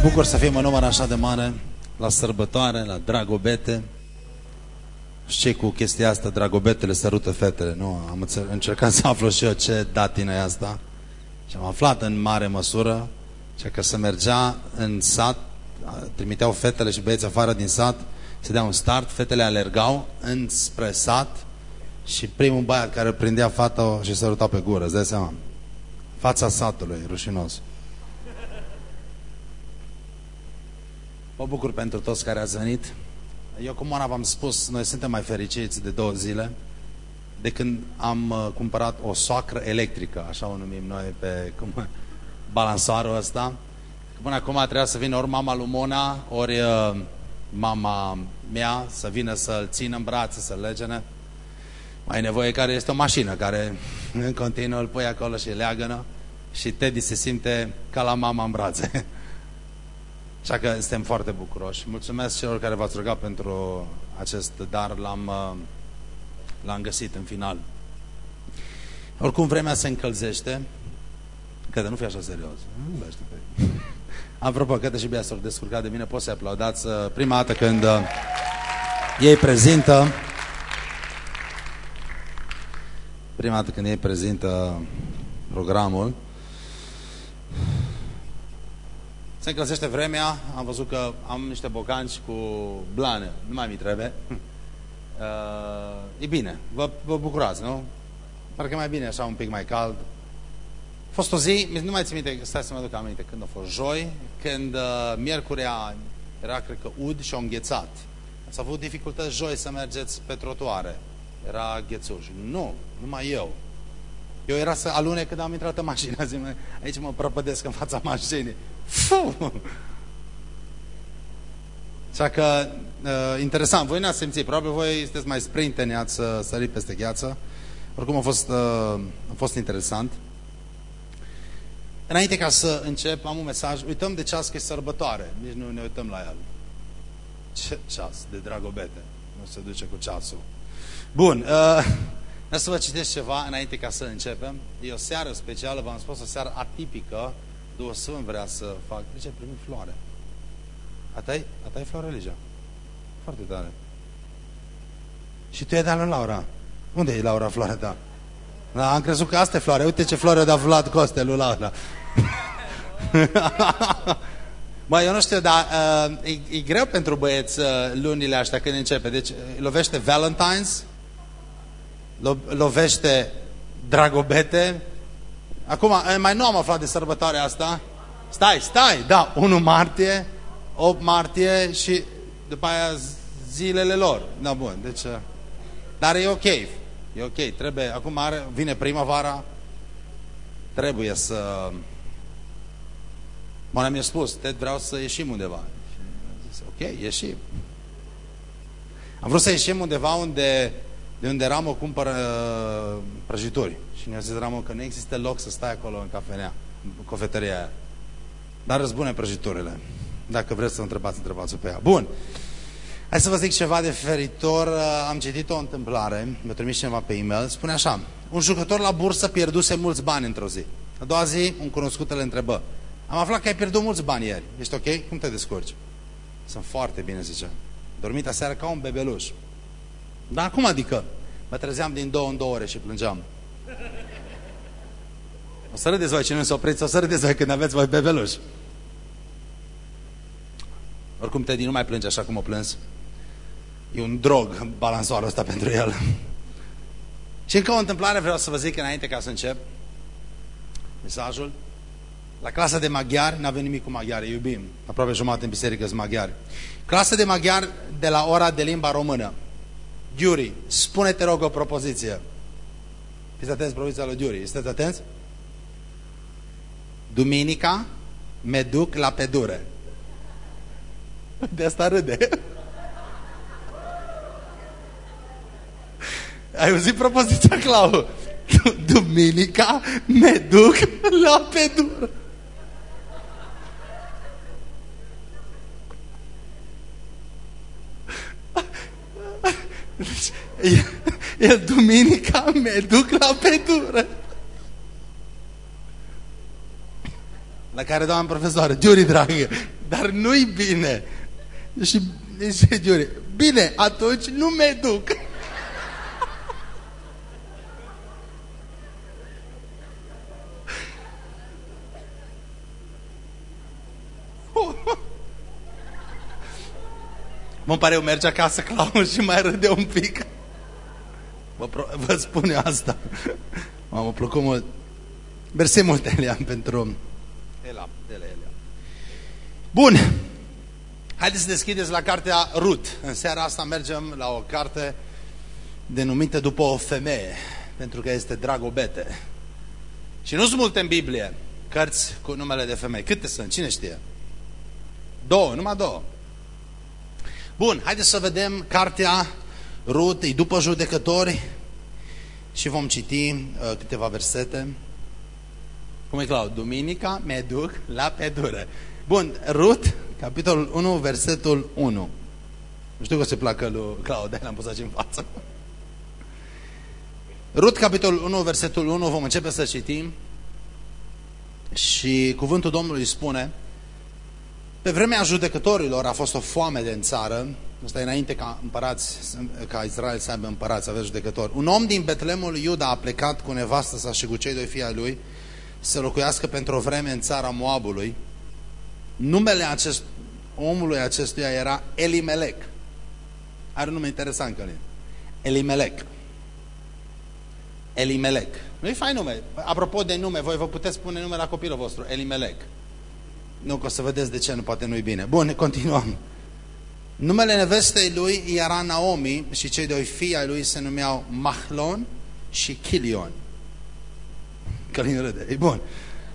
bucur să fim în număr așa de mare la sărbătoare, la Dragobete. Și cu chestia asta, Dragobetele sărută fetele, nu? Am încercat să aflu și eu ce datină e asta. Și am aflat în mare măsură că se mergea în sat, trimiteau fetele și băieți afară din sat, se dea un start, fetele alergau înspre sat și primul băiat care prindea fata și săruta pe gură, îți dai seama? Fața satului, rușinos. Mă bucur pentru toți care ați venit. Eu, cum Ana v-am spus, noi suntem mai fericiți de 2 zile de când am cumpărat o soacră electrică, așa o numim noi pe balansoarul ăsta. Până acum trebuia să vină ori mama lui Mona, ori mama mea să vină să-l țină în brațe, să-l legene. Mai e nevoie care este o mașină care în continuu îl pui acolo și leagănă și Teddy se simte ca la mama în brațe. Așa că suntem foarte bucuroși. Mulțumesc celor care v-ați rugat pentru acest dar, l-am găsit în final. Oricum vremea se încălzește. Cătă, nu fi așa serios. Apropo, Cătă și Bea s-au descurcat de mine. Poți să aplaudați prima dată când ei prezintă programul. Se încălzește vremea, am văzut că am niște bocanci cu blană, nu mai mi trebuie. E bine, vă bucurați, nu? Parcă e mai bine așa, un pic mai cald. A fost o zi, nu mai țin minte, stai să mă duc aminte, când a fost joi, când miercurea era, cred că, ud și-a înghețat. Ați avut dificultăți joi să mergeți pe trotuare. Era ghețuș. Nu, numai eu. Eu era să alune când am intrat în mașină. Zic, aici mă prăpădesc în fața mașinii. Așa că, interesant, voi n-ați simțit, probabil voi sunteți mai sprinteni, ați sărit peste gheață. Oricum a fost interesant. Înainte ca să încep, am un mesaj. Uităm de ceas că e sărbătoare. Nici nu ne uităm la el. Ce ceas? De Dragobete. Nu se duce cu ceasul. Bun. Vreau să vă citesc ceva înainte ca să începem. E o seară specială, v-am spus, o seară atipică. Duhul Sfânt vrea să fac. De ce? Primim floare. A ta e floare, Ligia? Foarte tare. Și tu e de-a lui Laura. Unde e Laura, floarea ta? Da, am crezut că asta e floare. Uite ce floare de-a Vlad Coste lui Laura. Bă, eu nu știu, dar e greu pentru băieți lunile astea când începe. Deci lovește Valentine's, lovește Dragobete. Acum, mai nu am aflat de sărbătoarea asta. Stai, da, 1 martie, 8 martie și după aia zilele lor. Da, bun, deci... Dar e ok, trebuie, acum vine primăvara, trebuie să... Mă mi-a spus, Ted, vreau să ieșim undeva. Și am zis, ok, ieșim. Am vrut să ieșim undeva de unde Ramo cumpără prăjituri. Și ne-a zis Ramo că nu există loc să stai acolo în cafenea, în cofetăria aia. Dar răzbune prăjiturile. Dacă vreți să întrebați pe ea. Bun. Hai să vă zic ceva de feritor. Am citit o întâmplare, mi-a trimis cineva pe e-mail. Spune așa: un jucător la bursă pierduse mulți bani într-o zi. A doua zi, un cunoscut îl întrebă: am aflat că ai pierdut mulți bani ieri. Ești ok? Cum te descurci? Sunt foarte bine, zicea. Dormit aseară ca un bebeluș. Dar cum adică? Mă trezeam din 2 în 2 ore și plângeam. O să râdeți voi, cine nu s-o opriți, o să râdeți voi când aveți voi bebeluș. Oricum Teddy nu mai plânge așa cum o plâns. E un drog balansoarul ăsta pentru el. Și încă o întâmplare vreau să vă zic înainte ca să încep mesajul. La clasa de maghiari, n-avem nimic cu maghiari, iubim. Aproape jumătate în biserică sunt maghiari. Clasa de maghiari de la ora de limba română. Giuri, spune, te rog, o propoziție. Fiți atenți, propoziția lui Giuri. Sunteți atenți? Duminica me duc la pedure. De asta râde. Ai auzit propoziția, Clau? Duminica me duc la pedură. El duminica me duc la pedură. La care doamna profesoară: Giuri, dragă, dar nu-i bine. Și zice Giuri, bine, atunci nu mă duc. Mă pare eu merge acasă, Claus, și mai râde un pic. Vă spun eu asta. M-a plăcut mult. Mersi mult, Elian, pentru Elia. Bun. Haideți să deschideți la cartea Rut. În seara asta mergem la o carte denumită după o femeie, pentru că este Dragobete. Și nu sunt multe în Biblie cărți cu numele de femei. Câte sunt? Cine știe? 2, numai 2. Bun, haideți să vedem cartea Rut, e după Judecători și vom citi câteva versete. Cum e, Claud? Duminica mă duc la pădure. Bun, Rut, capitolul 1, versetul 1. Nu știu că se placă lui Claud, l-am pus aici în față. Rut, capitolul 1, versetul 1, vom începe să citim. Și cuvântul Domnului spune: pe vremea judecătorilor a fost o foamete în țară. Asta e înainte ca Israel să aibă împărați, să avea judecători. Un om din Betlemul lui Iuda a plecat cu nevastă sa și cu cei 2 fii ai lui să locuiască pentru o vreme în țara Moabului. Numele omului acestuia era Elimelec. Are un nume interesant, Călin. Elimelec. Nu-i fain nume. Apropo de nume, voi vă puteți spune nume la copilul vostru. Elimelec. Nu, că o să vedeți de ce, poate nu-i bine. Bun, continuăm. Numele nevestei lui era Naomi și cei 2 fii ai lui se numeau Mahlon și Chilion. Călin râde, e bun.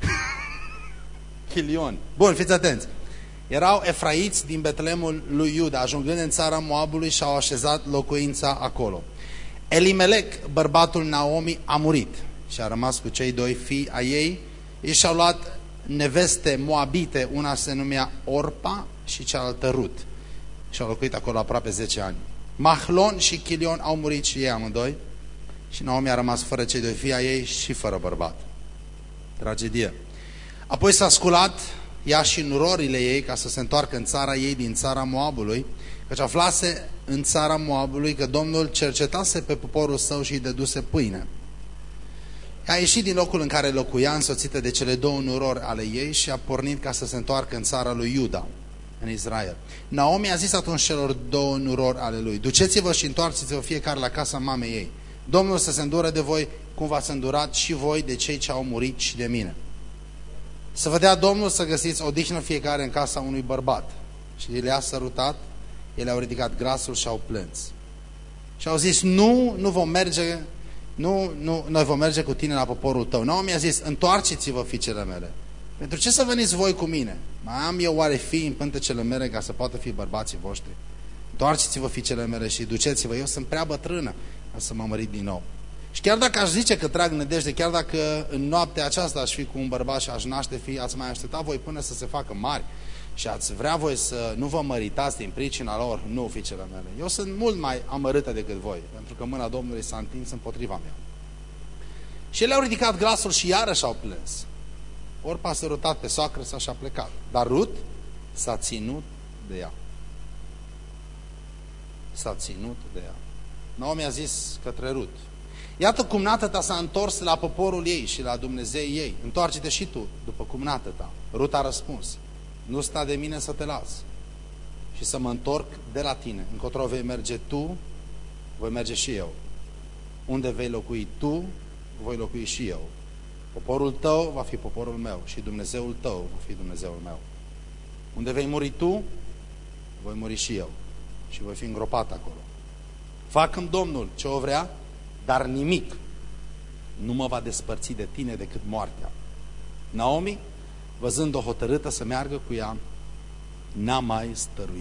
Chilion. Bun, fiți atenți. Erau efraiți din Betlemul lui Iuda, ajungând în țara Moabului și au așezat locuința acolo. Elimelec, bărbatul Naomi, a murit și a rămas cu cei 2 fii ai ei. Ei și-au luat neveste moabite, una se numea Orpa și cealaltă Rut. Și au locuit acolo aproape 10 ani. Mahlon și Chilion au murit și ei amândoi și Naomi a rămas fără cei 2 fii ai ei și fără bărbat. Tragedie. Apoi s-a sculat ea și nurorile ei ca să se întoarcă în țara ei din țara Moabului, căci aflase în țara Moabului că Domnul cercetase pe poporul său și îi dăduse pâine. A ieșit din locul în care locuia, însoțită de cele 2 nurori ale ei, și a pornit ca să se întoarcă în țara lui Iuda, în Israel. Naomi a zis atunci celor 2 nurori ale lui: duceți-vă și întoarceți-vă fiecare la casa mamei ei. Domnul să se îndure de voi cum v-ați îndurat și voi de cei ce au murit și de mine. Să vă dea Domnul să găsiți odihnă fiecare în casa unui bărbat. Și le-a sărutat, ele au ridicat glasul și au plâns. Și au zis: nu vom merge, noi vom merge cu tine la poporul tău. Naomi a zis: întoarceți-vă, fiicele mele. Pentru ce să veniți voi cu mine? Mai am eu oare fii în pântecele mele ca să poată fi bărbații voștri? Întoarceți-vă, fiicele mele, și duceți-vă. Eu sunt prea bătrână ca să mă mărit din nou. Și chiar dacă aș zice că trag nădejde, chiar dacă în noaptea aceasta aș fi cu un bărbat și aș naște fii, ați mai aștepta voi până să se facă mari și ați vrea voi să nu vă măritați din pricina lor? Nu, fiicele mele. Eu sunt mult mai amărâtă decât voi, pentru că mâna Domnului s-a întins împotriva mea. Și ele au ridicat glasul și iarăși au plâns. Orpa a sărutat pe soacră sa și a plecat. Dar Rut s-a ținut de ea. S-a ținut de ea. Naomi a zis către Rut: iată, cumnată ta s-a întors la poporul ei și la Dumnezeii ei. Întoarce-te și tu după cumnată ta. Rut a răspuns: nu sta de mine să te las și să mă întorc de la tine. Încotro vei merge tu, voi merge și eu. Unde vei locui tu, voi locui și eu. Poporul tău va fi poporul meu și Dumnezeul tău va fi Dumnezeul meu. Unde vei muri tu, voi muri și eu și voi fi îngropat acolo. Facă-mi Domnul ce o vrea, dar nimic nu mă va despărți de tine decât moartea. Naomi, văzând-o hotărâtă să meargă cu ea, n-a mai stăruit.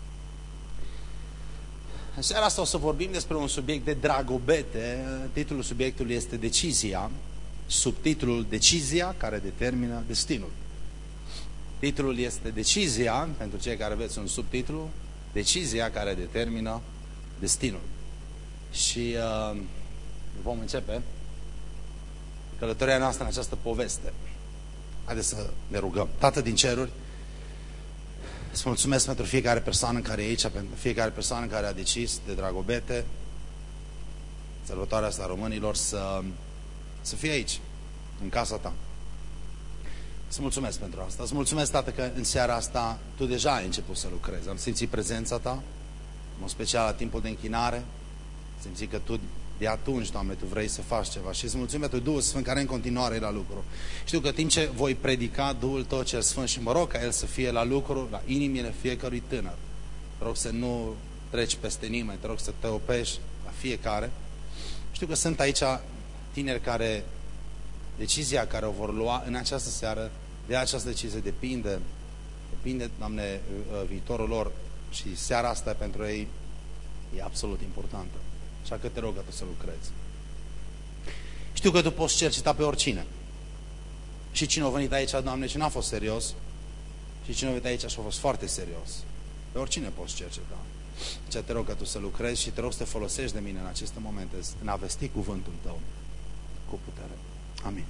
În seara asta o să vorbim despre un subiect de dragobete. Titlul subiectului este Decizia, subtitlul Decizia care determină destinul. Titlul este Decizia, pentru cei care aveți un subtitlu, Decizia care determină destinul. Și vom începe călătoria noastră în această poveste. Haideți să ne rugăm. Tată din ceruri, Îți mulțumesc pentru fiecare persoană care e aici, pentru fiecare persoană care a decis de dragobete, sărbătoarea asta a românilor, să fie aici, în casa ta. Îți mulțumesc pentru asta. Îți mulțumesc, Tată, că în seara asta Tu deja ai început să lucrezi. Am simțit prezența Ta, în mod special la timpul de închinare. Am simțit că Tu, de atunci, Doamne, Tu vrei să faci ceva. Și îți mulțumim pentru Duhul Sfânt care în continuare e la lucru. Știu că timp ce voi predica Duhul Tău cel Sfânt și mă rog ca El să fie la lucru, la inimile fiecărui tânăr. Te rog să nu treci peste nimeni, te rog să te oprești la fiecare. Știu că sunt aici tineri care decizia care o vor lua în această seară, de această decizie depinde, Doamne, viitorul lor și seara asta pentru ei e absolut importantă. Așa că te rog ca Tu să lucrezi. Știu că Tu poți cerceta pe oricine. Și cine a venit aici, Doamne, și n-a fost serios, și cine a venit aici și a fost foarte serios. Pe oricine poți cerceta. Deci te rog ca Tu să lucrezi și te rog să te folosești de mine în aceste momente, în a vesti cuvântul Tău cu putere. Amin.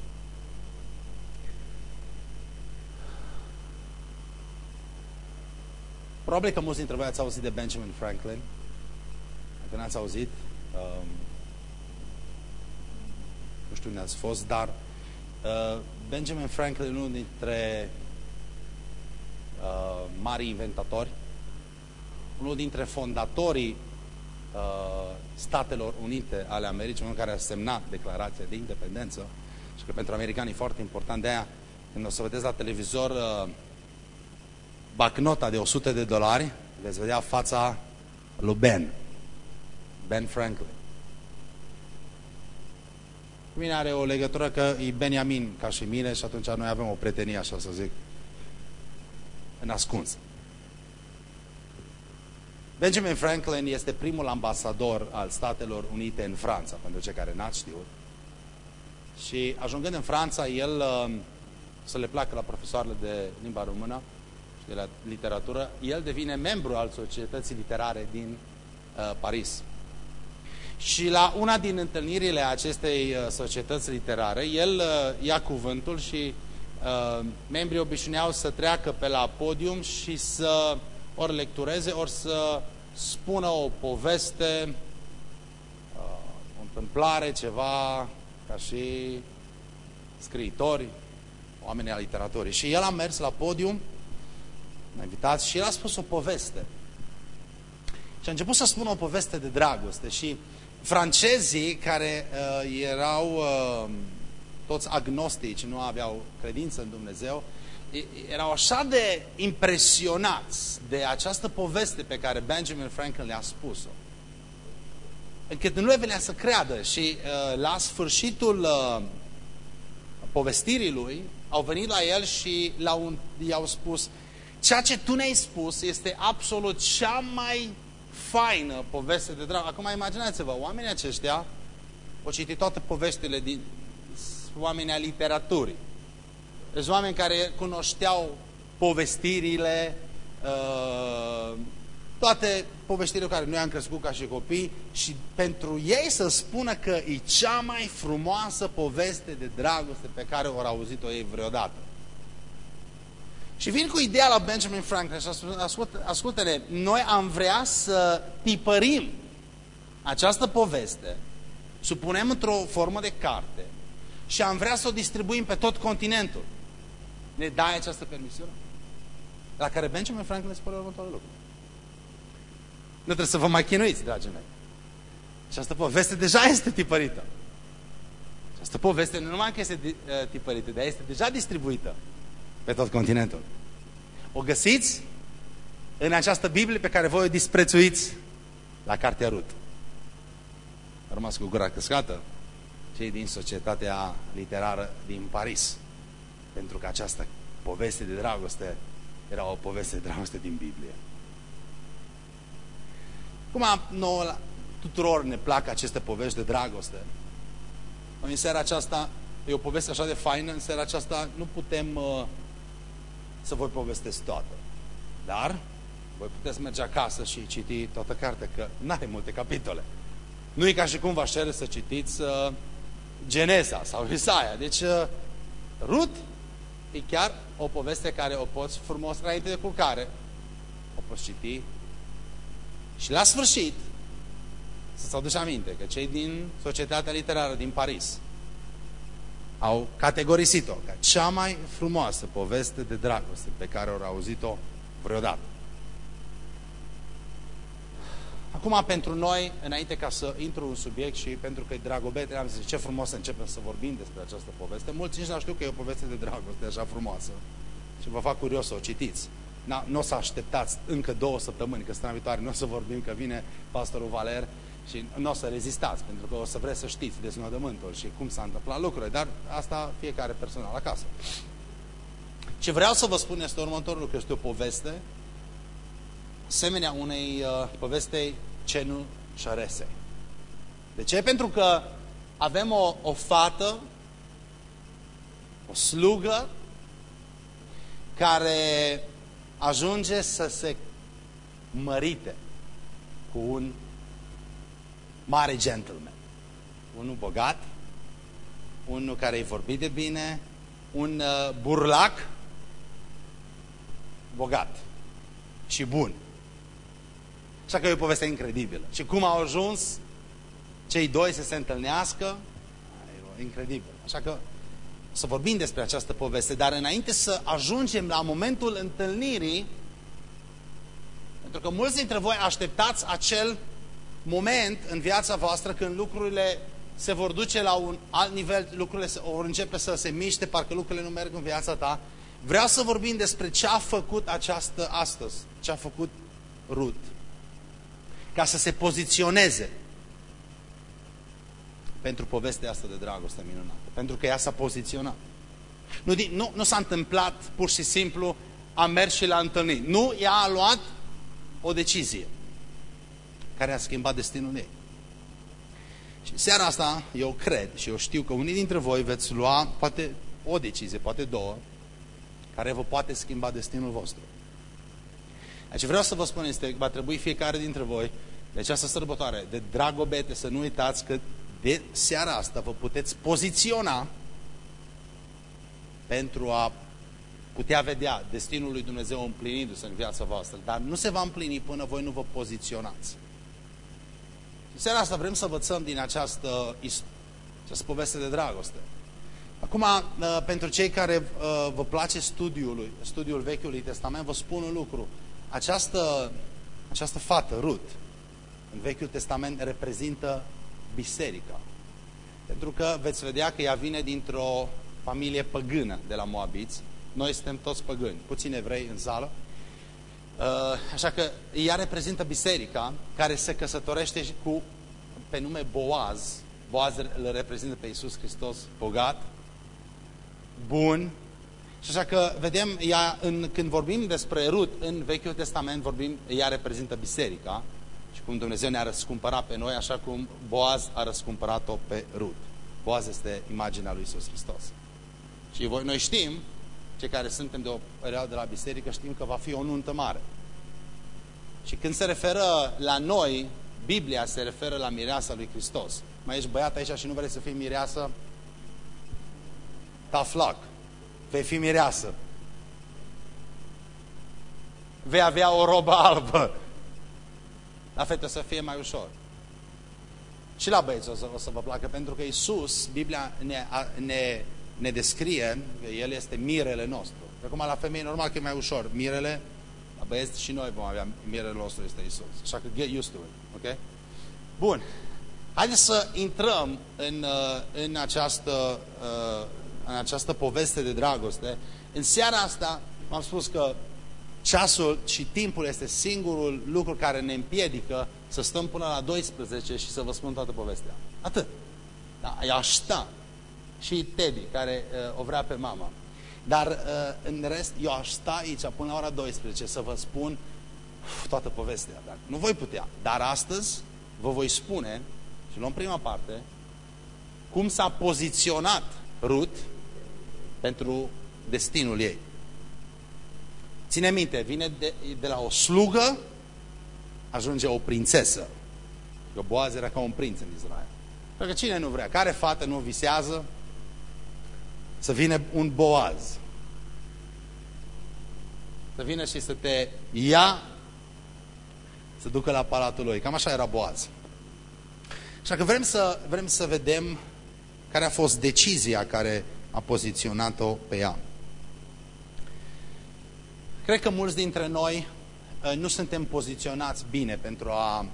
Probabil că mulți dintre voi ați auzit de Benjamin Franklin. Dacă n-ați auzit, nu știu unde ați fost, dar Benjamin Franklin, unul dintre mari inventatori, unul dintre fondatorii Statelor Unite ale Americii, unul care a semnat declarația de independență, și că pentru americani e foarte important. De aia, când o să vedeți la televizor bancnota de $100, veți vedea fața lui Ben Franklin. Cu mine are o legătură că e Benjamin ca și mine și atunci noi avem o prietenie, așa să zic, în ascuns. Benjamin Franklin este primul ambasador al Statelor Unite în Franța, pentru cei care n-ați știut. Și ajungând în Franța, el să le placă la profesoarele de limba română și de la literatură, el devine membru al Societății Literare din Paris. Și la una din întâlnirile acestei societăți literare, el ia cuvântul și membrii obișnuiau să treacă pe la podium și să ori lectureze, ori să spună o poveste, o întâmplare, ceva, ca și scriitori, oameni al literaturii. Și el a mers la podium, m-a invitat și el a spus o poveste. Și a început să spună o poveste de dragoste. Și francezii, care erau toți agnostici, nu aveau credință în Dumnezeu, erau așa de impresionați de această poveste pe care Benjamin Franklin le-a spus-o, încât nu le venea să creadă. Și la sfârșitul povestirii lui au venit la el și i-au spus: ceea ce tu ne-ai spus este absolut cea mai faină poveste de dragoste. Acum imaginați-vă, oamenii aceștia au citit toate poveștile din oamenii a literaturii. Deci oameni care cunoșteau povestirile, toate povestirile care noi am crescut ca și copii, și pentru ei să spună că e cea mai frumoasă poveste de dragoste pe care au auzit-o ei vreodată. Și vin cu ideea la Benjamin Franklin și ascultă-ne, noi am vrea să tipărim această poveste, să o punem într-o formă de carte și am vrea să o distribuim pe tot continentul. Ne dai această permisiune? La care Benjamin Franklin spune următorul lucru: nu trebuie să vă mai chinuiți, dragii mei. Această poveste deja este tipărită. Această poveste nu numai că este tipărită, dar este deja distribuită pe tot continentul. O găsiți în această Biblie pe care voi o disprețuiți la Cartea Rut. A rămas cu gura căscată cei din Societatea Literară din Paris, pentru că această poveste de dragoste era o poveste de dragoste din Biblie. Cum nouă tuturor ne plac aceste povești de dragoste, în seara aceasta e o poveste așa de faină, în seara aceasta nu putem să vă povestesc toată. Dar voi puteți merge acasă și citi toată cartea, că n-are multe capitole. Nu e ca și cum v-aș cere să citiți Geneza sau Isaia. Deci Rut e chiar o poveste care o poți frumos înainte de culcare o poți citi. Și la sfârșit, să-ți aduci aminte că cei din Societatea Literară din Paris au categorisit-o ca cea mai frumoasă poveste de dragoste pe care au auzit-o vreodată. Acum, pentru noi, înainte ca să intru în subiect și pentru că e Dragobete, am zis ce frumos să începem să vorbim despre această poveste. Mulți nici nu știu că e o poveste de dragoste așa frumoasă. Și vă fac curios să o citiți. Nu o să așteptați încă 2 săptămâni, că săptămâna viitoare nu o să vorbim, că vine pastorul Valer și nu o să rezistați, pentru că o să vreți să știți deznodământul și cum s-a întâmplat lucrurile, dar asta fiecare personal acasă. Ce vreau să vă spun este următorul lucru, este o poveste asemenea unei povestei cenușărese. De ce? Pentru că avem o fată, o slugă, care ajunge să se mărite cu un mare gentleman. Unul bogat, unul care îi vorbit de bine, un burlac bogat și bun. Așa că e o poveste incredibilă. Și cum au ajuns cei doi să se întâlnească, e incredibil. Așa că să vorbim despre această poveste, dar înainte să ajungem la momentul întâlnirii, pentru că mulți dintre voi așteptați acel moment în viața voastră când lucrurile se vor duce la un alt nivel, lucrurile vor începe să se miște, parcă lucrurile nu merg în viața ta. Vreau să vorbim despre ce a făcut această astăzi, ce a făcut Rut, ca să se poziționeze pentru povestea asta de dragoste minunată. Pentru că ea s-a poziționat. Nu s-a întâmplat pur și simplu, a mers și l-a întâlnit. Nu, ea a luat o decizie care a schimbat destinul ei. Și seara asta, eu cred și eu știu că unii dintre voi veți lua poate o decizie, poate 2, care vă poate schimba destinul vostru. Deci vreau să vă spun, va trebui fiecare dintre voi, de această sărbătoare, de Dragobete, să nu uitați că de seara asta vă puteți poziționa pentru a putea vedea destinul lui Dumnezeu împlinindu-se în viața voastră. Dar nu se va împlini până voi nu vă poziționați. În seara asta vrem să învățăm din această poveste de dragoste. Acum, pentru cei care vă place studiul Vechiului Testament, vă spun un lucru. Această fată, Rut, în Vechiul Testament reprezintă biserica. Pentru că veți vedea că ea vine dintr-o familie păgână de la Moabiți. Noi suntem toți păgâni, puțini evrei în sală. Așa că ea reprezintă biserica care se căsătorește pe nume Boaz. Boaz îl reprezintă pe Iisus Hristos, bogat, bun. Și așa că vedem, când vorbim despre Rut în Vechiul Testament, ea reprezintă biserica și cum Dumnezeu ne-a răscumpărat pe noi, așa cum Boaz a răscumpărat-o pe Rut. Boaz este imaginea lui Iisus Hristos. Și noi știm, cei care suntem de o perioadă de la biserică, știm că va fi o nuntă mare. Și când se referă la noi, Biblia se referă la mireasa lui Hristos. Mai ești băiat aici și nu vrei să fii mireasă? Tough luck. Vei fi mireasă. Vei avea o robă albă. La fete o să fie mai ușor. Și la băieți o să vă placă, pentru că Iisus, Biblia ne descrie că El este mirele nostru. Acum la femei normal că e mai ușor. Mirele, la băieți și noi vom avea, mirele nostru este Iisus. Așa că get used to it. Ok? Bun. Haideți să intrăm în această poveste de dragoste. În seara asta v-am spus că ceasul și timpul este singurul lucru care ne împiedică să stăm până la 12 și să vă spun toată povestea. Atât. Da, eu aș sta. Și Teddy, care o vrea pe mama. Dar în rest, eu aș sta aici până la ora 12 să vă spun toată povestea. Dar nu voi putea. Dar astăzi vă voi spune, și luăm prima parte, cum s-a poziționat Rut pentru destinul ei. Ține minte, vine de la o slugă, ajunge o prințesă. Că Boaz era ca un prinț în Israel. Pentru că cine nu vrea? Care fată nu visează să vină un Boaz? Să vină și să te ia să ducă la palatul lui. Cam așa era Boaz. Așa că vrem să vedem care a fost decizia care a poziționat-o pe ea. Cred că mulți dintre noi nu suntem poziționați bine pentru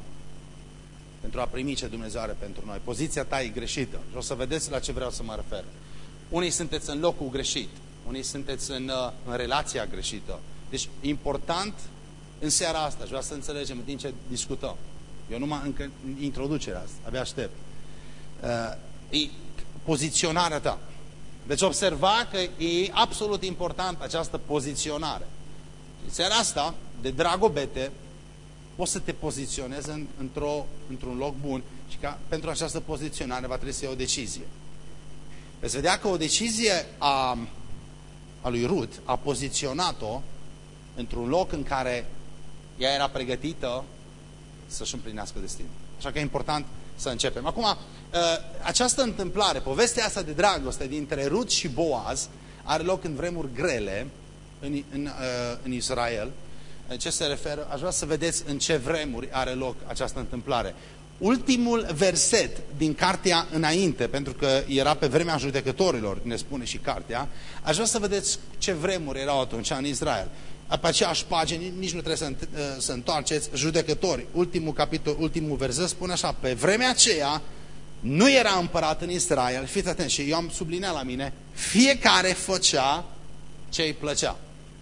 a primi ce Dumnezeu are pentru noi. Poziția ta e greșită. Și o să vedeți la ce vreau să mă refer. Unii sunteți în locul greșit. Unii sunteți în relația greșită. Deci, important în seara asta, și vreau să înțelegem în timp ce discutăm. Eu numai încă introducerea asta, abia aștept. E poziționarea ta. Deci observa că e absolut important această poziționare. În seara asta, de dragobete, poți să te poziționezi într-un loc bun și că pentru această poziționare va trebui să iei o decizie. Veți vedea că o decizie a lui Rut a poziționat-o într-un loc în care ea era pregătită să-și împlinească destinul. Așa că e important să începem. Acum, această întâmplare, povestea asta de dragoste dintre Rut și Boaz are loc în vremuri grele în Israel. În ce se referă? Aș vrea să vedeți în ce vremuri are loc această întâmplare. Ultimul verset din cartea înainte, pentru că era pe vremea judecătorilor, ne spune și cartea, aș vrea să vedeți ce vremuri erau atunci în Israel. Pe aceeași pagină, nici nu trebuie să întoarceți, judecători, ultimul capitol, ultimul verset spune așa: pe vremea aceea nu era împărat în Israel, fiți atenți, și eu am subliniat la mine, fiecare făcea ce îi plăcea.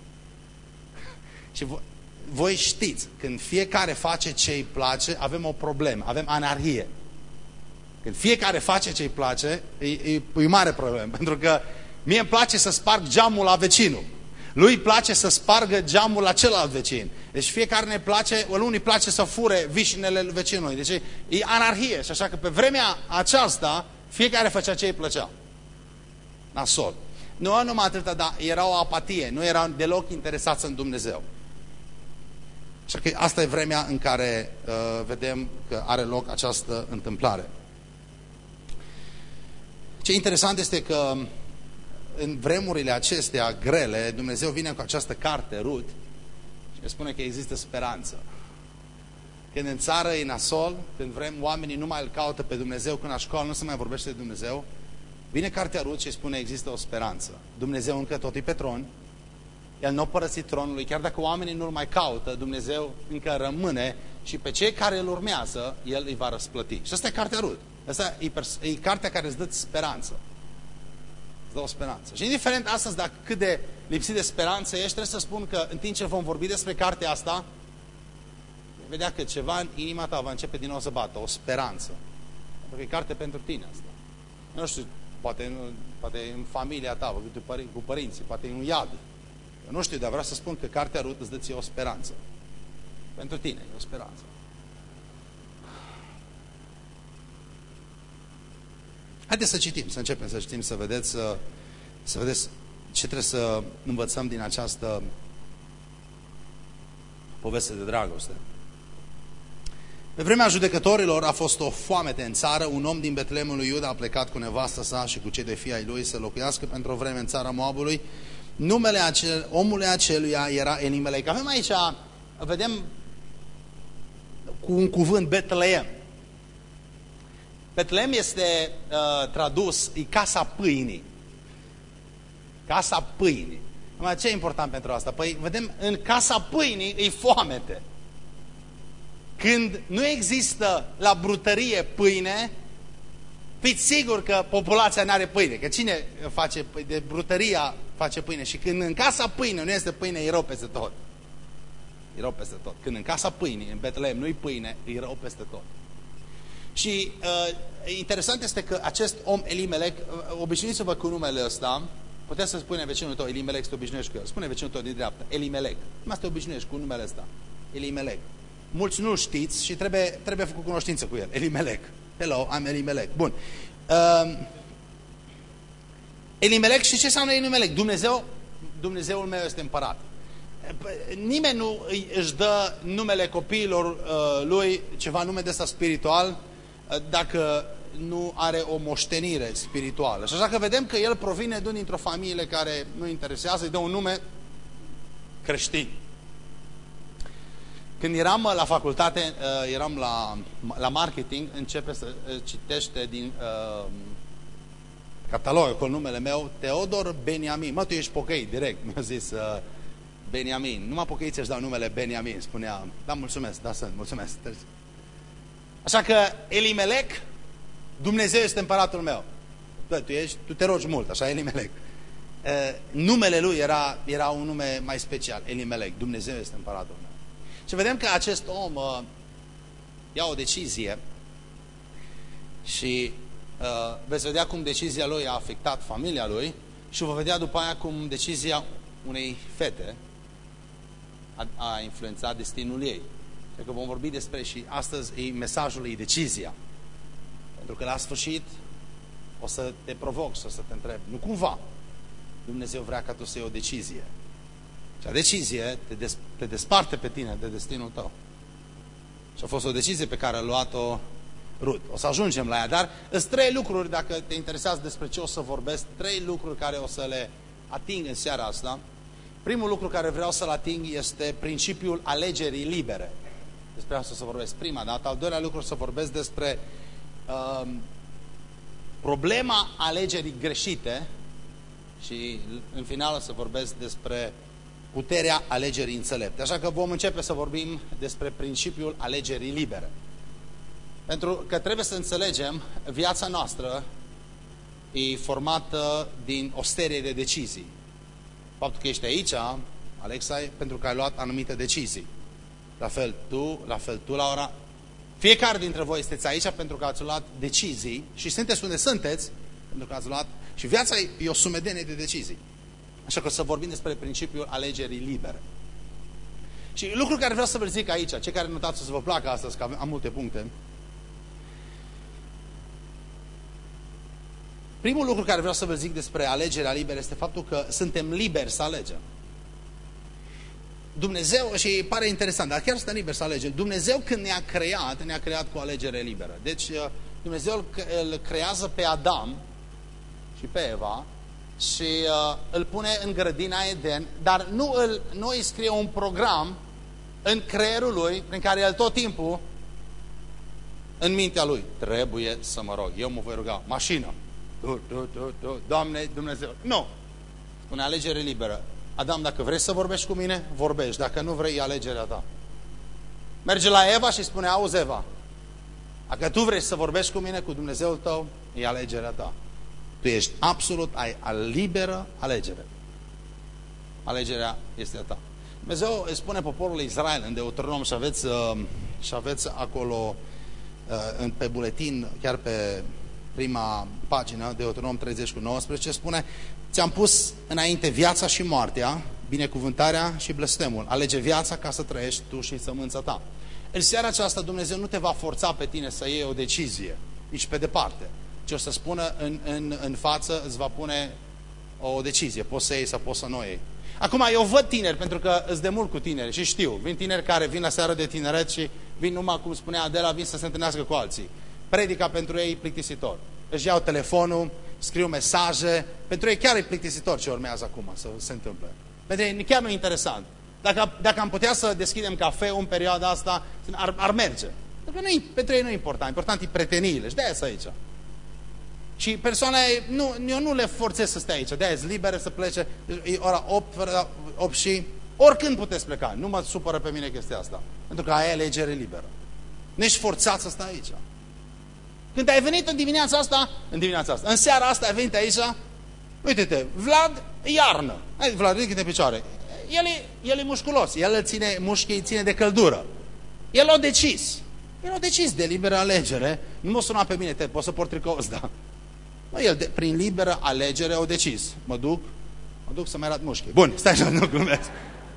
Și voi știți, când fiecare face ce îi place, avem o problemă, avem anarhie. Când fiecare face ce îi place, e mare problemă, pentru că mie îmi place să sparg geamul la vecinul. Lui îi place să spargă geamul la celălalt vecin. Deci fiecare ne place, unul îi place să fure vișinele vecinului. Deci e anarhie. Și așa că pe vremea aceasta, fiecare făcea ce îi plăcea. Nasol. Nu numai atâta, dar era o apatie. Nu erau deloc interesați în Dumnezeu. Așa că asta e vremea în care vedem că are loc această întâmplare. Ce interesant este că în vremurile acestea grele, Dumnezeu vine cu această carte, Rut, și ne spune că există speranță. Când în țară e nasol, când oamenii nu mai îl caută pe Dumnezeu, când la școală nu se mai vorbește de Dumnezeu, vine cartea Rut și spune există o speranță. Dumnezeu încă tot e pe tron, El nu a părăsit tronul, chiar dacă oamenii nu-L mai caută, Dumnezeu încă rămâne și pe cei care îl urmează, El îi va răsplăti. Și asta e cartea Rut. Asta e cartea care îți dă speranță. O speranță. Și indiferent astăzi dacă cât de lipsit de speranță ești, trebuie să spun că în timp ce vom vorbi despre cartea asta, vedea că ceva în inima ta va începe din nou să bată, o speranță. Pentru că e carte pentru tine asta. Nu știu, poate în familia ta, cu părinții, poate e un iad. Eu nu știu, dar vreau să spun că cartea Rut îți dă ție o speranță. Pentru tine e o speranță. Haideți să citim, să începem să citim, să vedeți ce trebuie să învățăm din această poveste de dragoste. Pe vremea judecătorilor a fost o foamete în țară, un om din Betleemul lui Iuda a plecat cu nevastă sa și cu cei doi fii ai lui să locuiască pentru o vreme în țara Moabului. Numele omului aceluia era Elimelec. Avem aici, vedem cu un cuvânt Betleem. Betleem este tradus, e casa pâinii. Casa pâinii. Ce e important pentru asta? Păi, vedem, în casa pâinii e foamete. Când nu există la brutărie pâine, fiți sigur că populația nu are pâine. Că cine face de brutăria face pâine? Și când în casa pâine nu este pâine, e rău peste tot. E rău peste tot. Când în casa pâinii, în Betleem, nu-i pâine, e rău peste tot. Și interesant este că acest om Elimelec, obișnuiți-vă cu numele ăsta, puteți să spune vecinul tău, Elimelec, să te obișnuiești cu el. Spune vecinul tău din dreapta, Elimelec. Numai să te obișnuiești cu numele ăsta, Elimelec. Mulți nu știți și trebuie făcut cunoștință cu el, Elimelec. Hello, I'm Elimelec. Bun. Elimelec, și ce înseamnă Elimelec? Dumnezeul meu este împărat. Nimeni nu își dă numele copiilor lui, ceva nume de ăsta spiritual, dacă nu are o moștenire spirituală. Și așa că vedem că el provine dintr-o familie care nu interesează, îi dă un nume creștin. Când eram la facultate, eram la marketing, începe să citește din catalog cu numele meu, Teodor Beniamin. Mă, tu ești pocăit, direct. Mi-a zis Beniamin. Numai pocăiți își dau numele Beniamin. Spunea, da, mulțumesc, da, sunt, mulțumesc. Așa că Elimelec, Dumnezeu este împăratul meu. Bă, tu te rogi mult, așa, Elimelec. Numele lui era un nume mai special, Elimelec. Dumnezeu este împăratul meu. Și vedem că acest om ia o decizie și veți vedea cum decizia lui a afectat familia lui și vă vedea după aia cum decizia unei fete a influențat destinul ei. Cred că vom vorbi despre și astăzi mesajul ei decizia. Pentru că la sfârșit o să te provoc, să te întreb. Nu cumva Dumnezeu vrea ca tu să iei o decizie. Și a decizie te desparte pe tine de destinul tău. Și a fost o decizie pe care a luat-o Rut. O să ajungem la ea, dar sunt 3 lucruri, dacă te interesează despre ce o să vorbesc, 3 lucruri care o să le ating în seara asta. Primul lucru care vreau să-l ating este principiul alegerii libere. Despre asta o să vorbesc prima dată. Al doilea lucru o să vorbesc despre problema alegerii greșite și în final o să vorbesc despre puterea alegerii înțelepte. Așa că vom începe să vorbim despre principiul alegerii libere. Pentru că trebuie să înțelegem, viața noastră e formată din o serie de decizii. Faptul că ești aici, Alexa, e pentru că ai luat anumite decizii. La fel tu, Laura. Fiecare dintre voi sunteți aici pentru că ați luat decizii și sunteți unde sunteți pentru că ați luat... Și viața e o sumedenie de decizii. Așa că o să vorbim despre principiul alegerii libere. Și lucrul care vreau să vă zic aici, cei care notați o să vă placă astăzi, că am multe puncte. Primul lucru care vreau să vă zic despre alegerea liberă este faptul că suntem liberi să alegem. Dumnezeu, și pare interesant, dar chiar suntem liberi să alegem. Dumnezeu când ne-a creat cu alegere liberă. Deci Dumnezeu îl creează pe Adam și pe Eva și îl pune în grădina Eden, dar nu îi scrie un program în creierul lui prin care el tot timpul în mintea lui trebuie să mă rog, eu mă voi ruga, mașină, Doamne Dumnezeu. Nu! Spune alegere liberă. Adam, dacă vrei să vorbești cu mine, vorbești. Dacă nu vrei, e alegerea ta. Merge la Eva și spune, auzi Eva, dacă tu vrei să vorbești cu mine, cu Dumnezeul tău, e alegerea ta. Tu ești absolut, ai liberă alegere. Alegerea este a ta. Dumnezeu îi spune poporului Israel în Deuteronom și aveți acolo pe buletin, chiar pe prima pagină, Deuteronom 30:19, spune: ți-am pus înainte viața și moartea, binecuvântarea și blestemul. Alege viața ca să trăiești tu și sămânța ta. În seara aceasta Dumnezeu nu te va forța pe tine să iei o decizie, nici pe departe. Ce o să spună în față, îți va pune o decizie. Poți să iei sau poți să nu iei. Acum, eu văd tineri, pentru că îți de mult cu tineri și știu. Vin tineri care vin la seară de tineret și vin numai, cum spunea Adela, vin să se întâlnească cu alții. Predica pentru ei plictisitor. Își iau telefonul, scriu mesaje. Pentru ei chiar e plictisitor ce urmează acum să se întâmple. Pentru ei chiar nu e interesant. Dacă am putea să deschidem cafeu în perioada asta, ar merge. Pentru ei nu e important. Important e preteniile. Și de-aia sunt aici. Și persoana, eu nu le forțez să stea aici. De-aia sunt libere să plece. E ora 8 și oricând puteți pleca. Nu mă supără pe mine chestia asta. Pentru că ai alegere liberă. Nu ești forțat să stai aici. Când ai venit în în seara asta ai venit aici, uite-te, Vlad, iarnă. Hai, Vlad, ridică-te picioare. El e musculos, el îl ține, mușchii ține de căldură. El a decis. El a decis de liberă alegere. Nu mă suna pe mine, poți să port tricou ăsta. El, prin liberă alegere, a decis. Mă duc să mai arăt mușchii. Bun, stai așa, nu glumesc.